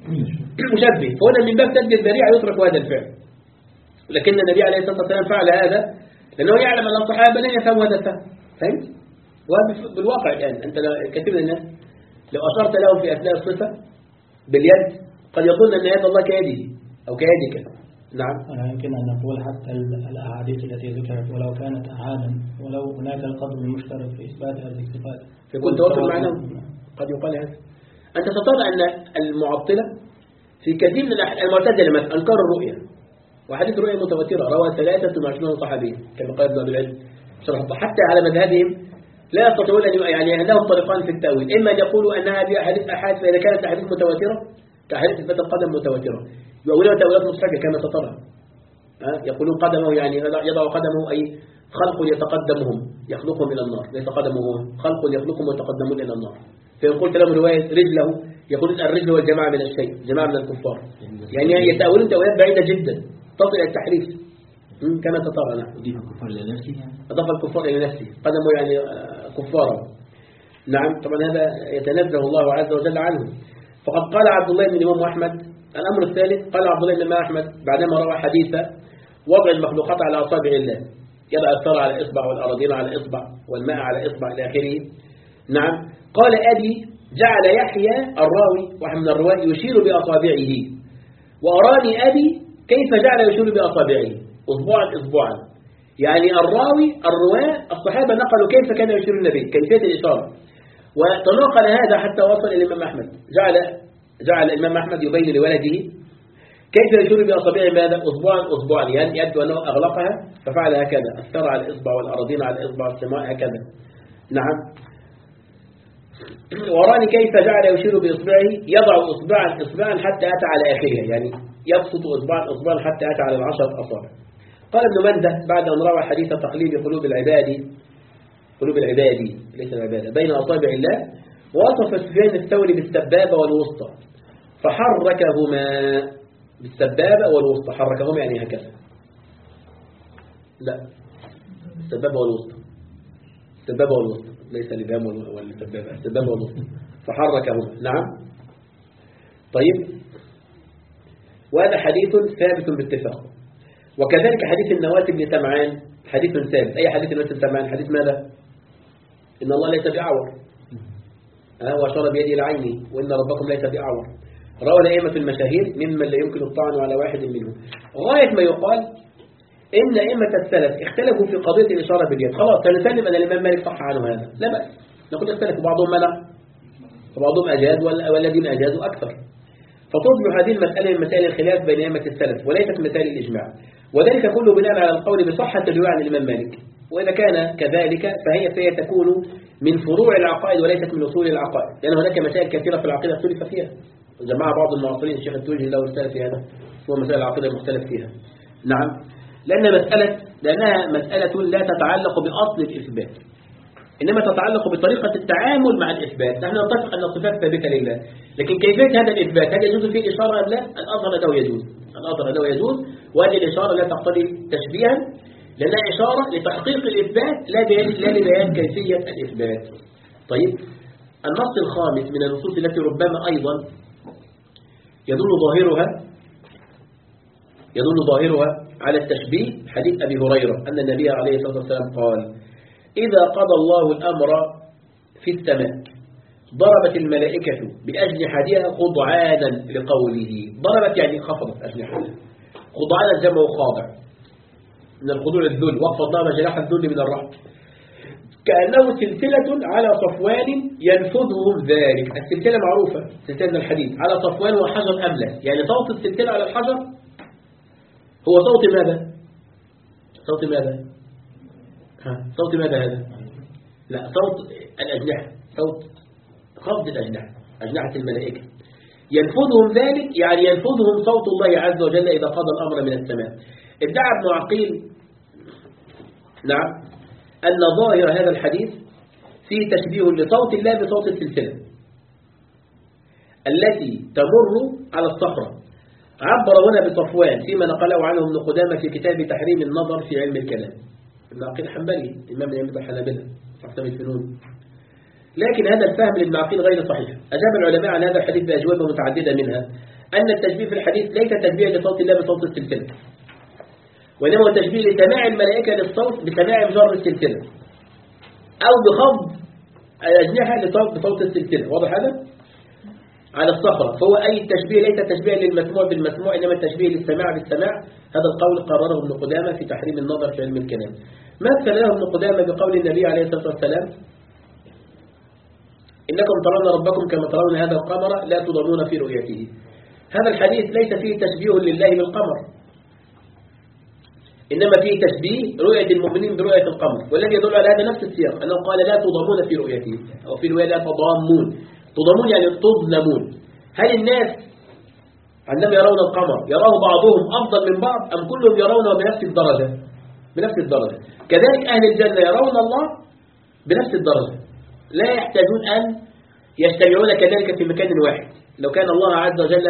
مشبه، فهنا من باب سد الذريعة يترك هذا الفعل. لكن النبي عليه الصلاة والسلام فعل هذا لأنه يعلم أن الصحابة لن يفهموا هذا الفهم، فهمت؟ وبالواقع الآن أنت كثير من الناس لو أشرت له في أثناء الصفة باليد قد يظن أن يد الله كيده أو كيدك. نعم. أنا يمكن أن نقول حتى الأحاديث التي ذكرت ولو كانت أعادا ولو هناك القدر المشترك في إثبات هذه الصفات فيكون توافق معنا قد يقال هذا. أنت سترى أن المعطلة في كثير من المعتزلة مثلا أنكار الرؤية، وحديث الرؤية متواترة روى ثلاثة وعشرين صحابيا كما قال ابن العلم حتى على مذهبهم لا يستطيعون أن يعني عندهم طريقان في التأويل، إما أن يقولوا أنها بأحاديث أحاد فإذا كانت أحاديث متواترة كأحاديث إثبات القدم متواترة يقولون تأويلات مستحقة كما سترى. يقولون قدمه يعني يضع قدمه أي خلق يتقدمهم يخلقهم إلى النار، ليس قدمه خلق يخلقهم ويتقدمون إلى النار. فإن قلت لهم رواية رجله يقولون الرجل والجماعة من الشيء، جماعة من الكفار، يعني يتأولون تأويلات بعيدة جدا تصل إلى التحريف كما سترى. نعم. أضيف الكفار إلى نفسه، أضاف الكفار إلى نفسه، قدمه يعني كفارا. نعم. طبعا هذا يتنزه الله عز وجل عنه. فقد قال عبد الله بن الإمام أحمد. الأمر الثالث قال عبد الله بن الإمام أحمد بعدما روى حديث وضع المخلوقات على أصابع الله، يضع الثرى على إصبع والأراضين على إصبع والماء على إصبع إلى آخره. نعم. قال أبي جعل يحيى الراوي واحد من الرواة يشير بأصابعه، وأراني أبي كيف جعل يشير بأصابعه أصبعا أصبعا، يعني الراوي الرواة الصحابة نقلوا كيف كان يشير النبي كيفية الإشارة، وتناقل هذا حتى وصل إلى الإمام أحمد. جعل جعل الإمام أحمد يبين لولده كيف يشير بأصابعه ماذا؟ أصبعا أصبعا، يعني يبدو أنه أغلقها ففعل هكذا، الثرى على الإصبع والأراضين على الإصبع والسماء هكذا. نعم. وراني كيف جعل يشير بإصبعه يضع إصبعا إصبعا حتى أتى على آخرها، يعني يبسط إصبعا إصبعا حتى أتى على العشرة أصابع. قال ابن منده بعد أن روى حديث تقليد قلوب العباد قلوب العباد ليس العبادة بين أصابع الله، ووصف سفيان الثوري بالسبابة والوسطى فحركهما، بالسبابة والوسطى حركهما يعني هكذا، لا السبابة والوسطى، السبابة والوسطى ليس الإبهام والسبابة، السبابة والوسطى فحركهما. نعم. طيب، وهذا حديث ثابت باتفاق. وكذلك حديث النواس بن سمعان حديث ثابت. أي حديث النواس بن سمعان؟ حديث ماذا؟ إن الله ليس بأعور، أه وأشار بيده إلى عينه وإن ربكم ليس بأعور. روى الأئمة المشاهير ممن لا يمكن الطعن على واحد منهم. غاية ما يقال إن أئمة السلف اختلفوا في قضية الإشارة باليد. خلاص سنسلم أن الإمام مالك صح عنه هذا، لا بأس، نقول اختلفوا بعضهم منع وبعضهم أجاز والذين أجازوا أكثر. فتصبح هذه المسألة من مسائل الخلاف بين أئمة السلف وليست مسائل الإجماع، وذلك كله بناء على القول بصحة الرواية عن الإمام مالك. وإذا كان كذلك فهي فهي تكون من فروع العقائد وليست من أصول العقائد، لأن هناك مسائل كثيرة في العقيدة اختلف فيها. جماعة بعض المعاصرين الشيخ التوجي له رسالة في هذا، هو مسائل العقيدة المختلف فيها. نعم، لأن مسألة لأنها مسألة لا تتعلق بأصل الإثبات، إنما تتعلق بطريقة التعامل مع الإثبات. نحن نتفق أن الصفات ثابتة لله، لكن كيفية هذا الإثبات هل يجوز فيه الإشارة أم لا؟ الأظهر أنه يجوز، الأظهر أنه يجوز، وهذه الإشارة لا تقتضي تشبيها، لأنها إشارة لتحقيق الإثبات لا لا لبيان كيفية الإثبات. طيب، النص الخامس من النصوص التي ربما أيضا يدل ظاهرها يدل ظاهرها على التشبيه حديث أبي هريرة أن النبي عليه الصلاة والسلام قال: إذا قضى الله الأمر في السماء ضربت الملائكة بأجنحتها خضعانا لقوله. ضربت يعني خفضت أجنحتها، خضعانا جمع خاضع، من الخضوع الذل، وخفض لها جناح الذل من الرحم، كأنه سلسلة على صفوان ينفذهم ذلك. السلسلة معروفة، سلسلة الحديد على صفوان وحجر أملس، يعني صوت السلسلة على الحجر هو صوت ماذا؟ صوت ماذا؟ ها. صوت ماذا هذا؟ لا، صوت الأجنحة، صوت خفض الأجنحة، أجنحة الملائكة. ينفذهم ذلك يعني ينفذهم صوت الله عز وجل إذا قضى الأمر من السماء. ادعى ابن عقيل نعم أن ظاهر هذا الحديث فيه تشبيه لصوت الله بصوت السلسلة التي تمر على الصخرة. عبر هنا بصفوان فيما نقله عنه ابن قدامة في كتاب تحريم النظر في علم الكلام. ابن عقيل حنبلي، إمام من أئمة الحنابلة، صاحب الفنون. لكن هذا الفهم لابن عقيل غير صحيح. أجاب العلماء عن هذا الحديث بأجوبة متعددة، منها أن التشبيه في الحديث ليس تشبيه لصوت الله بصوت السلسلة، وإنما هو تشبيه لسماع الملائكة للصوت بسماع جر السلسلة، أو بخفض الأجنحة لصوت بصوت السلسلة. واضح هذا؟ على الصخرة. فهو أي التشبيه ليس تشبيه للمسموع بالمسموع، إنما التشبيه للسماع بالسماع. هذا القول قرره ابن قدامة في تحريم النظر في علم الكلام. مثل له ابن قدامة بقول النبي عليه الصلاة والسلام: إنكم ترون ربكم كما ترون هذا القمر لا تضامون في رؤيته. هذا الحديث ليس فيه تشبيه لله بالقمر، إنما فيه تشبيه رؤية المؤمنين برؤية القمر، والذي يدل على هذا نفس السياق، أنه قال لا تضامون في رؤيته، أو في رواية لا تضامون. تضامون يعني تظلمون. هل الناس عندما يرون القمر يراه بعضهم أفضل من بعض، أم كلهم يرونه بنفس الدرجة؟ بنفس الدرجة. كذلك أهل الجنة يرون الله بنفس الدرجة، لا يحتاجون أن يجتمعون كذلك في مكان واحد. لو كان الله عز وجل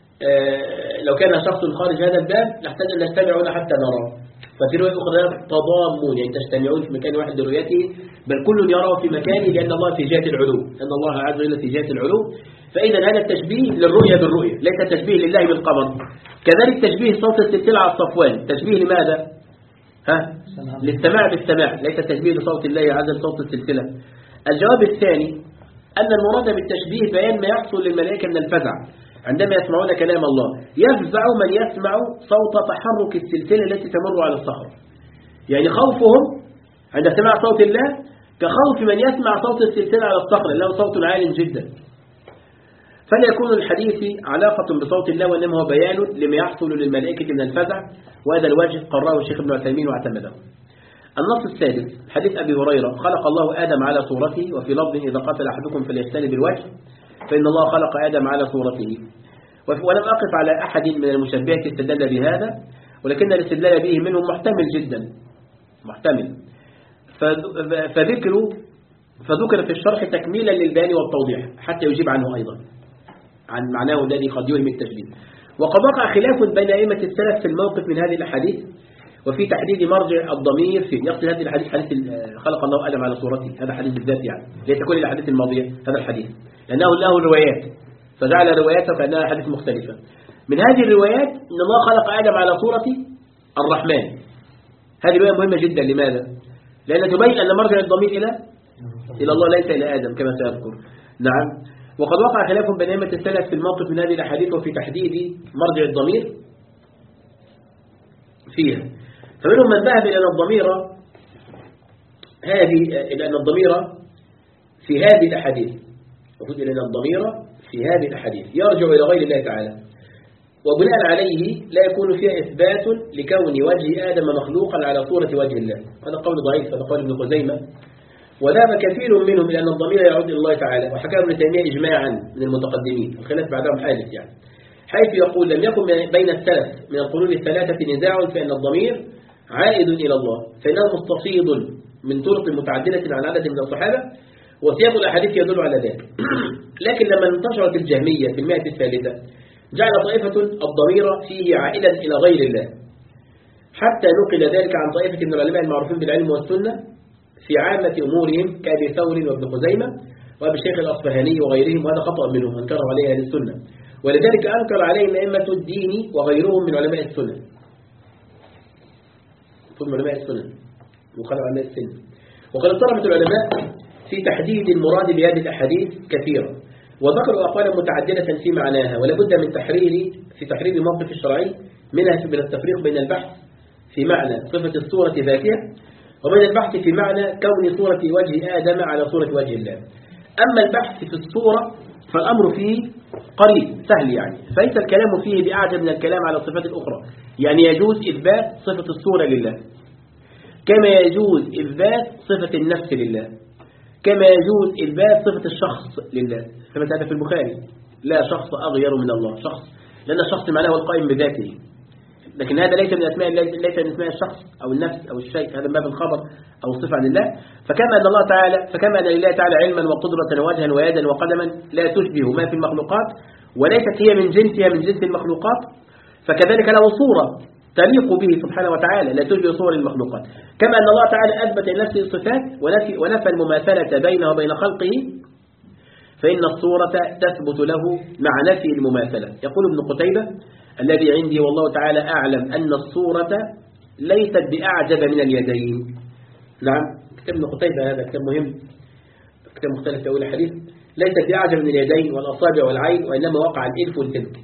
لو كان شخص خارج هذا الباب نحتاج أن نجتمع هنا حتى نراه. ففي رواية أخرى تضامون، يعني تجتمعون في مكان واحد لرؤيته، بل كل يراه في مكانه، لأن الله في جهة العلو، لأن الله عز وجل في جهة العلو. فإذا هذا التشبيه للرؤية بالرؤية، ليس تشبيه لله بالقمر. كذلك تشبيه صوت السلسلة على الصفوان، تشبيه لماذا؟ ها؟ للسماع بالسماع، ليس تشبيه لصوت الله عز وجل صوت السلسلة. الجواب الثاني أن المراد بالتشبيه بيان ما يحصل للملائكة من الفزع عندما يسمعون كلام الله. يفزع من يسمع صوت تحرك السلسلة التي تمر على الصخر، يعني خوفهم عند سماع صوت الله كخوف من يسمع صوت السلسلة على الصخر، له صوت عال جدا. فلا يكون الحديث علاقة بصوت الله، وإنما هو بيان لما يحصل للملائكة من الفزع، وهذا الوجه قرره الشيخ ابن عثيمين واعتمده. النص السادس حديث أبي هريرة: خلق الله آدم على صورته، وفي لفظ إذا قتل أحدكم فليجتنب الوجه فإن الله خلق آدم على صورته. ولم أقف على أحد من المشبهة استدل بهذا، ولكن الاستدلال به منهم محتمل جدا، محتمل. فذكر فذكر في الشرح تكميلا للبيان والتوضيح حتى يجيب عنه أيضا، عن معناه الذي قد يوهم التشبيه. وقد وقع خلاف بين أئمة السلف في الموقف من هذه الأحاديث، وفي تحديد مرجع الضمير في يقصد هذه الحديث حديث خلق الله آدم على صورته، هذا حديث بالذات، يعني ليس كل الأحاديث الماضية هذا الحديث، لأنه له روايات فجعل رواياته كأنها حديث مختلفة. من هذه الروايات إن الله خلق آدم على صورة الرحمن. هذه رواية مهمة جدا. لماذا؟ لأن تبين أن مرجع الضمير إلى إلى الله ليس إلى آدم كما سيذكر. نعم. وقد وقع خلاف بين أئمة السلف في الموقف من هذه الأحاديث وفي تحديد مرجع الضمير فيها. فمنهم من ذهب إلى أن الضمير هذه إلى أن الضمير في هذه الأحاديث، وفد إلى أن الضمير في هذه الأحاديث يرجع إلى غير الله تعالى، وبناء عليه لا يكون فيها إثبات لكون وجه آدم مخلوقا على صورة وجه الله. هذا قول ضعيف، هذا قول ابن خزيمة، وذهب كثير منهم إلى أن الضمير يعود إلى الله تعالى، وحكى ابن تيمية إجماعا من المتقدمين، الخلاف بعدهم حادث يعني، حيث يقول لم يكن بين السلف من القرون الثلاثة نزاع في أن الضمير عائد إلى الله، فإنه مستفيض من طرق متعددة عن عدد من الصحابة، وسياق الأحاديث يدل على ذلك. لكن لما انتشرت الجهمية في المئة الثالثة جعل طائفة الضمير فيه عائدا إلى غير الله، حتى نقل ذلك عن طائفة من العلماء المعروفين بالعلم والسنة في عامة أمورهم كأبي ثور وابن خزيمة وأبي الشيخ الأصفهاني وغيرهم، وهذا خطأ منهم أنكره عليه أهل السنة، ولذلك أنكر عليهم أئمة الدين وغيرهم من علماء السنة ثم علماء السنة وقالوا علماء السنة. وقد اضطربت العلماء في تحديد المراد بهذه الأحاديث كثيرا، وذكروا أقوالا متعددة في معناها، ولا بد من تحرير في تحرير الموقف الشرعي منها من التفريق بين البحث في معنى صفة الصورة ذاتها وبين البحث في معنى كون صورة وجه آدم على صورة وجه الله. أما البحث في الصورة فالأمر فيه قريب سهل يعني، فليس الكلام فيه بأعجب من الكلام على الصفات الأخرى، يعني يجوز إثبات صفة الصورة لله كما يجوز إثبات صفة النفس لله، كما يجوز إثبات صفة الشخص لله، كما هذا في البخاري لا شخص أغير من الله، شخص لأن الشخص معناه هو القائم بذاته، لكن هذا ليس من أسماء ليس من أسماء الشخص أو النفس أو الشيء، هذا باب الخبر أو صفة لله. فكما أن الله تعالى فكما أن لله تعالى علما وقدرة ووجها ويدا وقدما لا تشبه ما في المخلوقات وليست هي من جنسها من جنس المخلوقات، فكذلك له صورة تليق به سبحانه وتعالى لا تشبه صور المخلوقات. كما أن الله تعالى أثبت لنفسه الصفات ونفي, ونفى المماثلة بينه وبين خلقه، فإن الصورة تثبت له مع نفي المماثلة. يقول ابن قتيبة الذي عندي والله تعالى أعلم أن الصورة ليست بأعجب من اليدين. نعم، كتاب ابن قتيبة هذا كتاب مهم، كتاب مختلف تأويل الحديث، ليست بأعجب من اليدين والأصابع والعين، وإنما وقع الإلف والتلك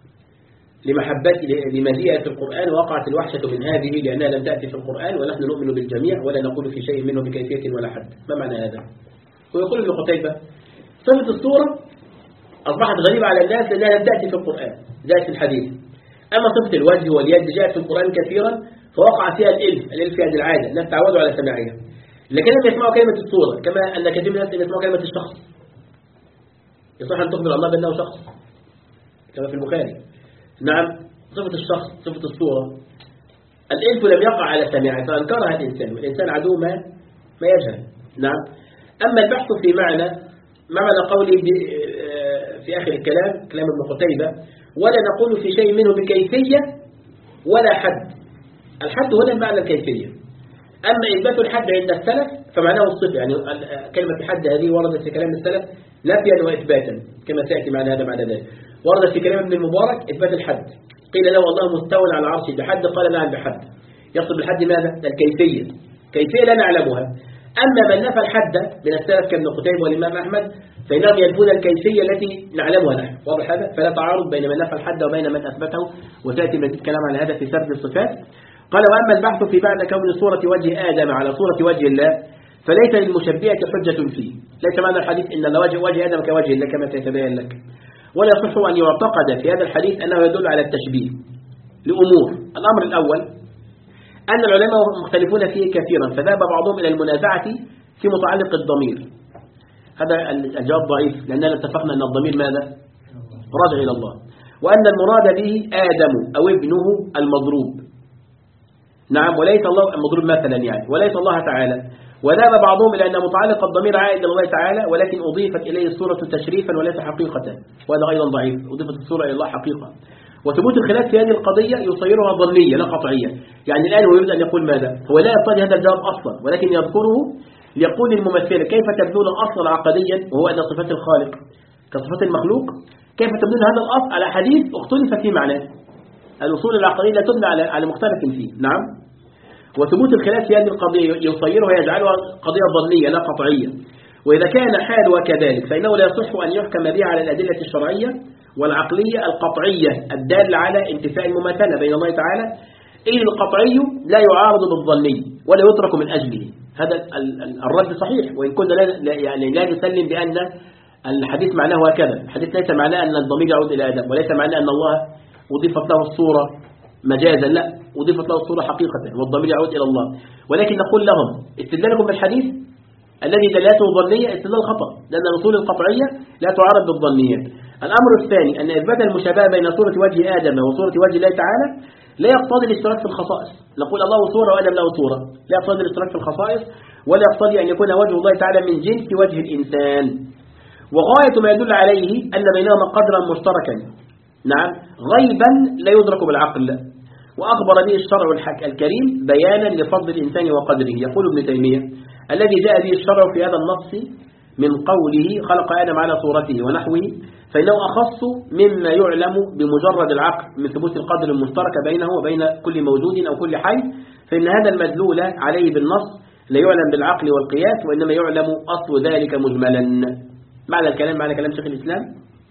لمحبة لمجيئة في القرآن، وقعت الوحشة من هذه لأنها لم تأتي في القرآن، ونحن نؤمن بالجميع ولا نقول في شيء منه بكيفية ولا حد. ما معنى هذا؟ ويقول ابن قتيبة صفة الصورة أصبحت غريبة على الناس لأنها لم تأتي في القرآن، جاءت في الحديث. أما صفة الوجه واليد جاءت في القرآن كثيرا فوقع فيها الإلف، الإلف في هذه العادة، الناس تعودوا على سماعها، لكن لم يسمعوا كلمة الصورة، كما أن كثير من الناس لم يسمعوا كلمة الشخص. يصح أن تخبر الله بأنه شخص كما في البخاري. نعم، صفة الشخص صفة الصورة الإلف لم يقع على سماعه فأنكرها الإنسان، والإنسان عدو ما ما يجهل. نعم. أما البحث في معنى ما معنى قولي في آخر الكلام كلام ابن قتيبة ولا نقول في شيء منه بكيفية ولا حد. الحد هنا معنى الكيفية، أما إثبات الحد عند السلف فمعناه الصفة، يعني كلمة الحد هذه وردت في كلام السلف نفيا وإثباتا كما سيأتي معنا هذا بعد ذلك. وردت في كلام ابن المبارك إثبات الحد، قيل له الله مستوى على العرش بحد، قال نعم بحد. يقصد بالحد ماذا؟ الكيفية، كيفية لا نعلمها. أما من نفى الحد من السلف كابن قتيبة والإمام أحمد فإنهم ينفون الكيفية التي نعلمها نحن، واضح هذا؟ فلا تعارض بين من نفى الحد وبين من أثبته، وتأتي من الكلام على هذا في سرد الصفات. قال وأما البحث في معنى كون صورة وجه آدم على صورة وجه الله فليس للمشبهة حجة فيه. ليس معنى الحديث إن وجه وجه آدم كوجه الله كما سيتبين لك، ولا يصح أن يعتقد في هذا الحديث أنه يدل على التشبيه لأمور. الأمر الأول أن العلماء مختلفون فيه كثيرا، فذهب بعضهم إلى المنازعة في متعلق الضمير. هذا الجواب ضعيف لأننا اتفقنا أن الضمير ماذا؟ راجع إلى الله، وأن المراد به آدم أو ابنه المضروب. نعم، وليس الله المضروب مثلا يعني، وليس الله تعالى. وذهب بعضهم إلى أن متعلق الضمير عائد إلى الله تعالى، ولكن أضيفت إليه الصورة تشريفا وليس حقيقة، وهذا أيضا ضعيف، أضيفت الصورة إلى الله حقيقة. وثبوت الخلاف في هذه القضية يصيرها ظنية لا قطعية. يعني الآن هو يريد أن يقول ماذا؟ هو لا يرتضي هذا الجواب أصلا، ولكن يذكره ليقول الممثلة كيف تبنون أصلا عقديا وهو أن صفات الخالق كصفات المخلوق، كيف تبنون هذا الأصل على حديث اختلف في معناه. الأصول العقدية لا تبنى على على مختلف فيه. نعم. وثبوت الخلاف في هذه القضية يصيرها يجعلها قضية ظنية لا قطعية. وإذا كان حالها كذلك فإنه لا يصح أن يحكم بها على الأدلة الشرعية والعقلية القطعية الدالة على انتفاء المماثلة بين الله تعالى، إذ القطعي لا يعارض بالظني ولا يترك من أجله. هذا الرد صحيح، وإن كنا لا يعني لا نسلم بأن الحديث معناه هكذا. الحديث ليس معناه أن الضمير يعود إلى آدم، وليس معناه أن الله أضيفت له الصورة مجازا، لا، أضيفت له الصورة حقيقة والضمير يعود إلى الله. ولكن نقول لهم استدلالكم بالحديث الذي دلاته ظنية استدلال خطأ، لأن الأصول القطعية لا تعارض بالظنيات. الأمر الثاني أن إثبات المشابهة بين صورة وجه آدم وصورة وجه الله تعالى لا يقتضي الاشتراك في الخصائص. نقول الله صورة وآدم له صورة، لا يقتضي الاشتراك في الخصائص، ولا يقتضي أن يكون وجه الله تعالى من جنس وجه الإنسان. وغاية ما يدل عليه أن بينهما قدرا مشتركا، نعم، غيبا لا يدرك بالعقل، وأخبر به الشرع الكريم بيانا لفضل الإنسان وقدره. يقول ابن تيمية: الذي جاء به الشرع في هذا النص من قوله خلق آدم على صورته ونحوه، فإنه أخص مما يعلم بمجرد العقل من ثبوت القدر المشترك بينه وبين كل موجود أو كل حي، فإن هذا المدلول عليه بالنص لا يعلم بالعقل والقياس، وإنما يعلم أصل ذلك مجملا. معنى الكلام معنى كلام شيخ الإسلام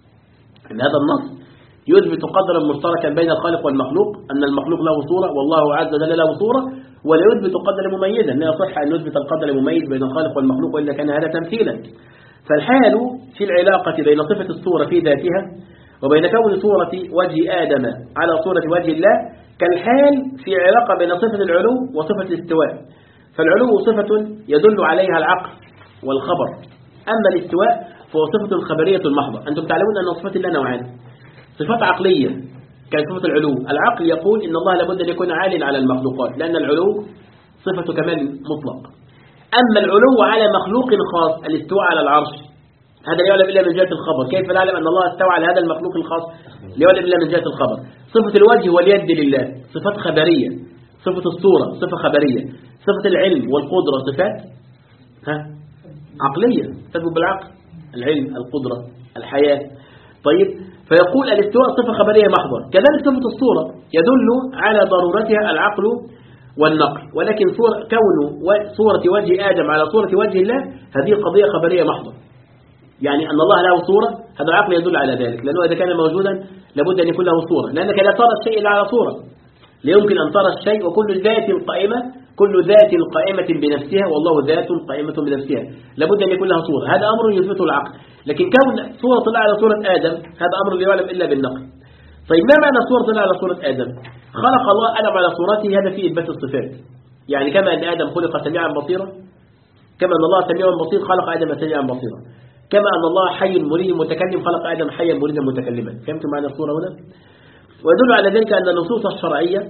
أن هذا النص يثبت قدرا مشتركا بين الخالق والمخلوق، أن المخلوق له صورة والله عز وجل له صورة، ولا يثبت قدرا مميزا. لا يصح أن يثبت القدر المميز بين الخالق والمخلوق، وإلا كان هذا تمثيلا. فالحال في العلاقة بين صفة الصورة في ذاتها وبين كون صورة وجه آدم على صورة وجه الله كالحال في علاقة بين صفة العلو وصفة الاستواء. فالعلو صفة يدل عليها العقل والخبر، أما الاستواء فهو صفة خبرية المحضة. أنتم تعلمون أن صفات الله نوعان: صفات عقلية كصفة العلو، العقل يقول إن الله لابد أن يكون عال على المخلوقات، لأن العلو صفة كمال مطلق. أما العلو على مخلوق خاص، الاستواء على العرش، هذا لا يعلم إلا من جهة الخبر. كيف نعلم أن الله استوى على هذا المخلوق الخاص؟ لا يعلم إلا من جهة الخبر. صفة الوجه واليد لله صفات خبرية، صفة الصورة صفة خبرية، صفة العلم والقدرة صفات ها عقلية تثبت بالعقل، العلم، القدرة، الحياة. طيب، فيقول الاستواء صفة خبرية محضة. كذلك صفة الصورة يدل على ضرورتها العقل والنقل، ولكن كون صورة وجه آدم على صورة وجه الله هذه قضية خبرية محضة. يعني أن الله له صورة، هذا العقل يدل على ذلك، لأنه إذا كان موجودا لابد أن يكون له صورة، لأنك لا ترى الشيء إلا على صورة. لا يمكن أن ترى الشيء وكل ذات القائمة كل ذات قائمة بنفسها، والله ذات قائمة بنفسها، لابد أن يكون لها صورة. هذا أمر يثبته العقل. لكن كون صورة الله على صورة آدم هذا أمر لا يعلم إلا بالنقل. طيب، ما معنى صورة الله على صورة آدم؟ خلق الله آدم على صورته، هذا فيه إثبات الصفات. يعني كما أن آدم خلق سميعا بصيرا، كما أن الله سميع بصير خلق آدم سميعا بصيرا، كما أن الله حي مريد متكلم خلق آدم حيا مريدا متكلما. فهمتم معنى الصورة هنا؟ ويدل على ذلك أن النصوص الشرعية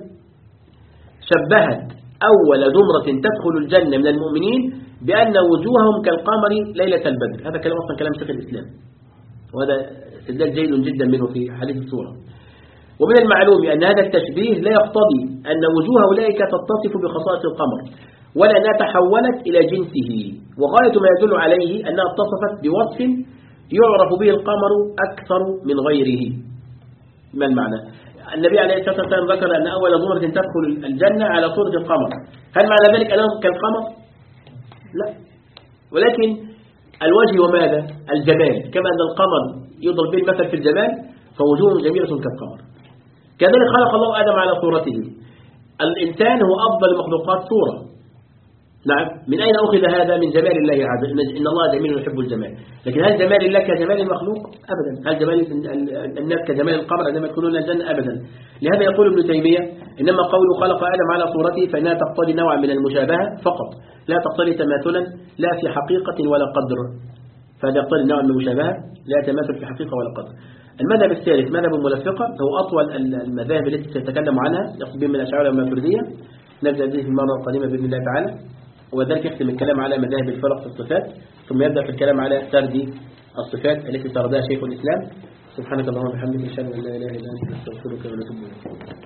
شبهت أول زمرة تدخل الجنة من المؤمنين بأن وجوههم كالقمر ليلة البدر. هذا كلام أصلا كلام شيخ الإسلام، وهذا استدلال جيد جدا منه في حديث الصورة. ومن المعلوم أن هذا التشبيه لا يقتضي أن وجوه أولئك تتصف بخصائص القمر ولا أنها تحولت إلى جنسه، وغاية ما يدل عليه أنها اتصفت بوصف يعرف به القمر أكثر من غيره. ما المعنى؟ النبي عليه الصلاة والسلام ذكر أن أول زمرة تدخل الجنة على صورة القمر. هل معنى ذلك أنهم كالقمر؟ لا، ولكن الوجه وماذا؟ الجمال. كما أن القمر يضرب به المثل في الجمال فوجوه جميلة كالقمر، كذلك خلق الله آدم على صورته. الإنسان هو أفضل المخلوقات صورة. نعم، من أين أخذ هذا؟ من جمال الله عز وجل، إن الله جميل يحب الجمال. لكن هل جمال الله كجمال المخلوق؟ أبدا. هل جمال الناس كجمال القمر عندما يدخلون الجنة؟ أبدا. لهذا يقول ابن تيمية: إنما قوله خلق آدم على صورته فإنها تقتضي نوع من المشابهة فقط، لا تقتضي تماثلا لا في حقيقة ولا قدر. فهذا يقتضي نوع من المشابهة لا تماثل في حقيقة ولا قدر. المذهب الثالث مذهب الملفقة، هو أطول المذاهب التي سيتكلم عنها، يقصد بهم من الأشاعرة والماتريدية. نبدأ به في المرة القادمة بإذن الله تعالى، وذلك يختم الكلام على مذاهب الفرق في الصفات، ثم يبدأ في الكلام على سرد الصفات التي سردها شيخ الإسلام. سبحانك اللهم وبحمدك، أشهد أن لا إله إلا أنت، أستغفرك ونتوب إليك.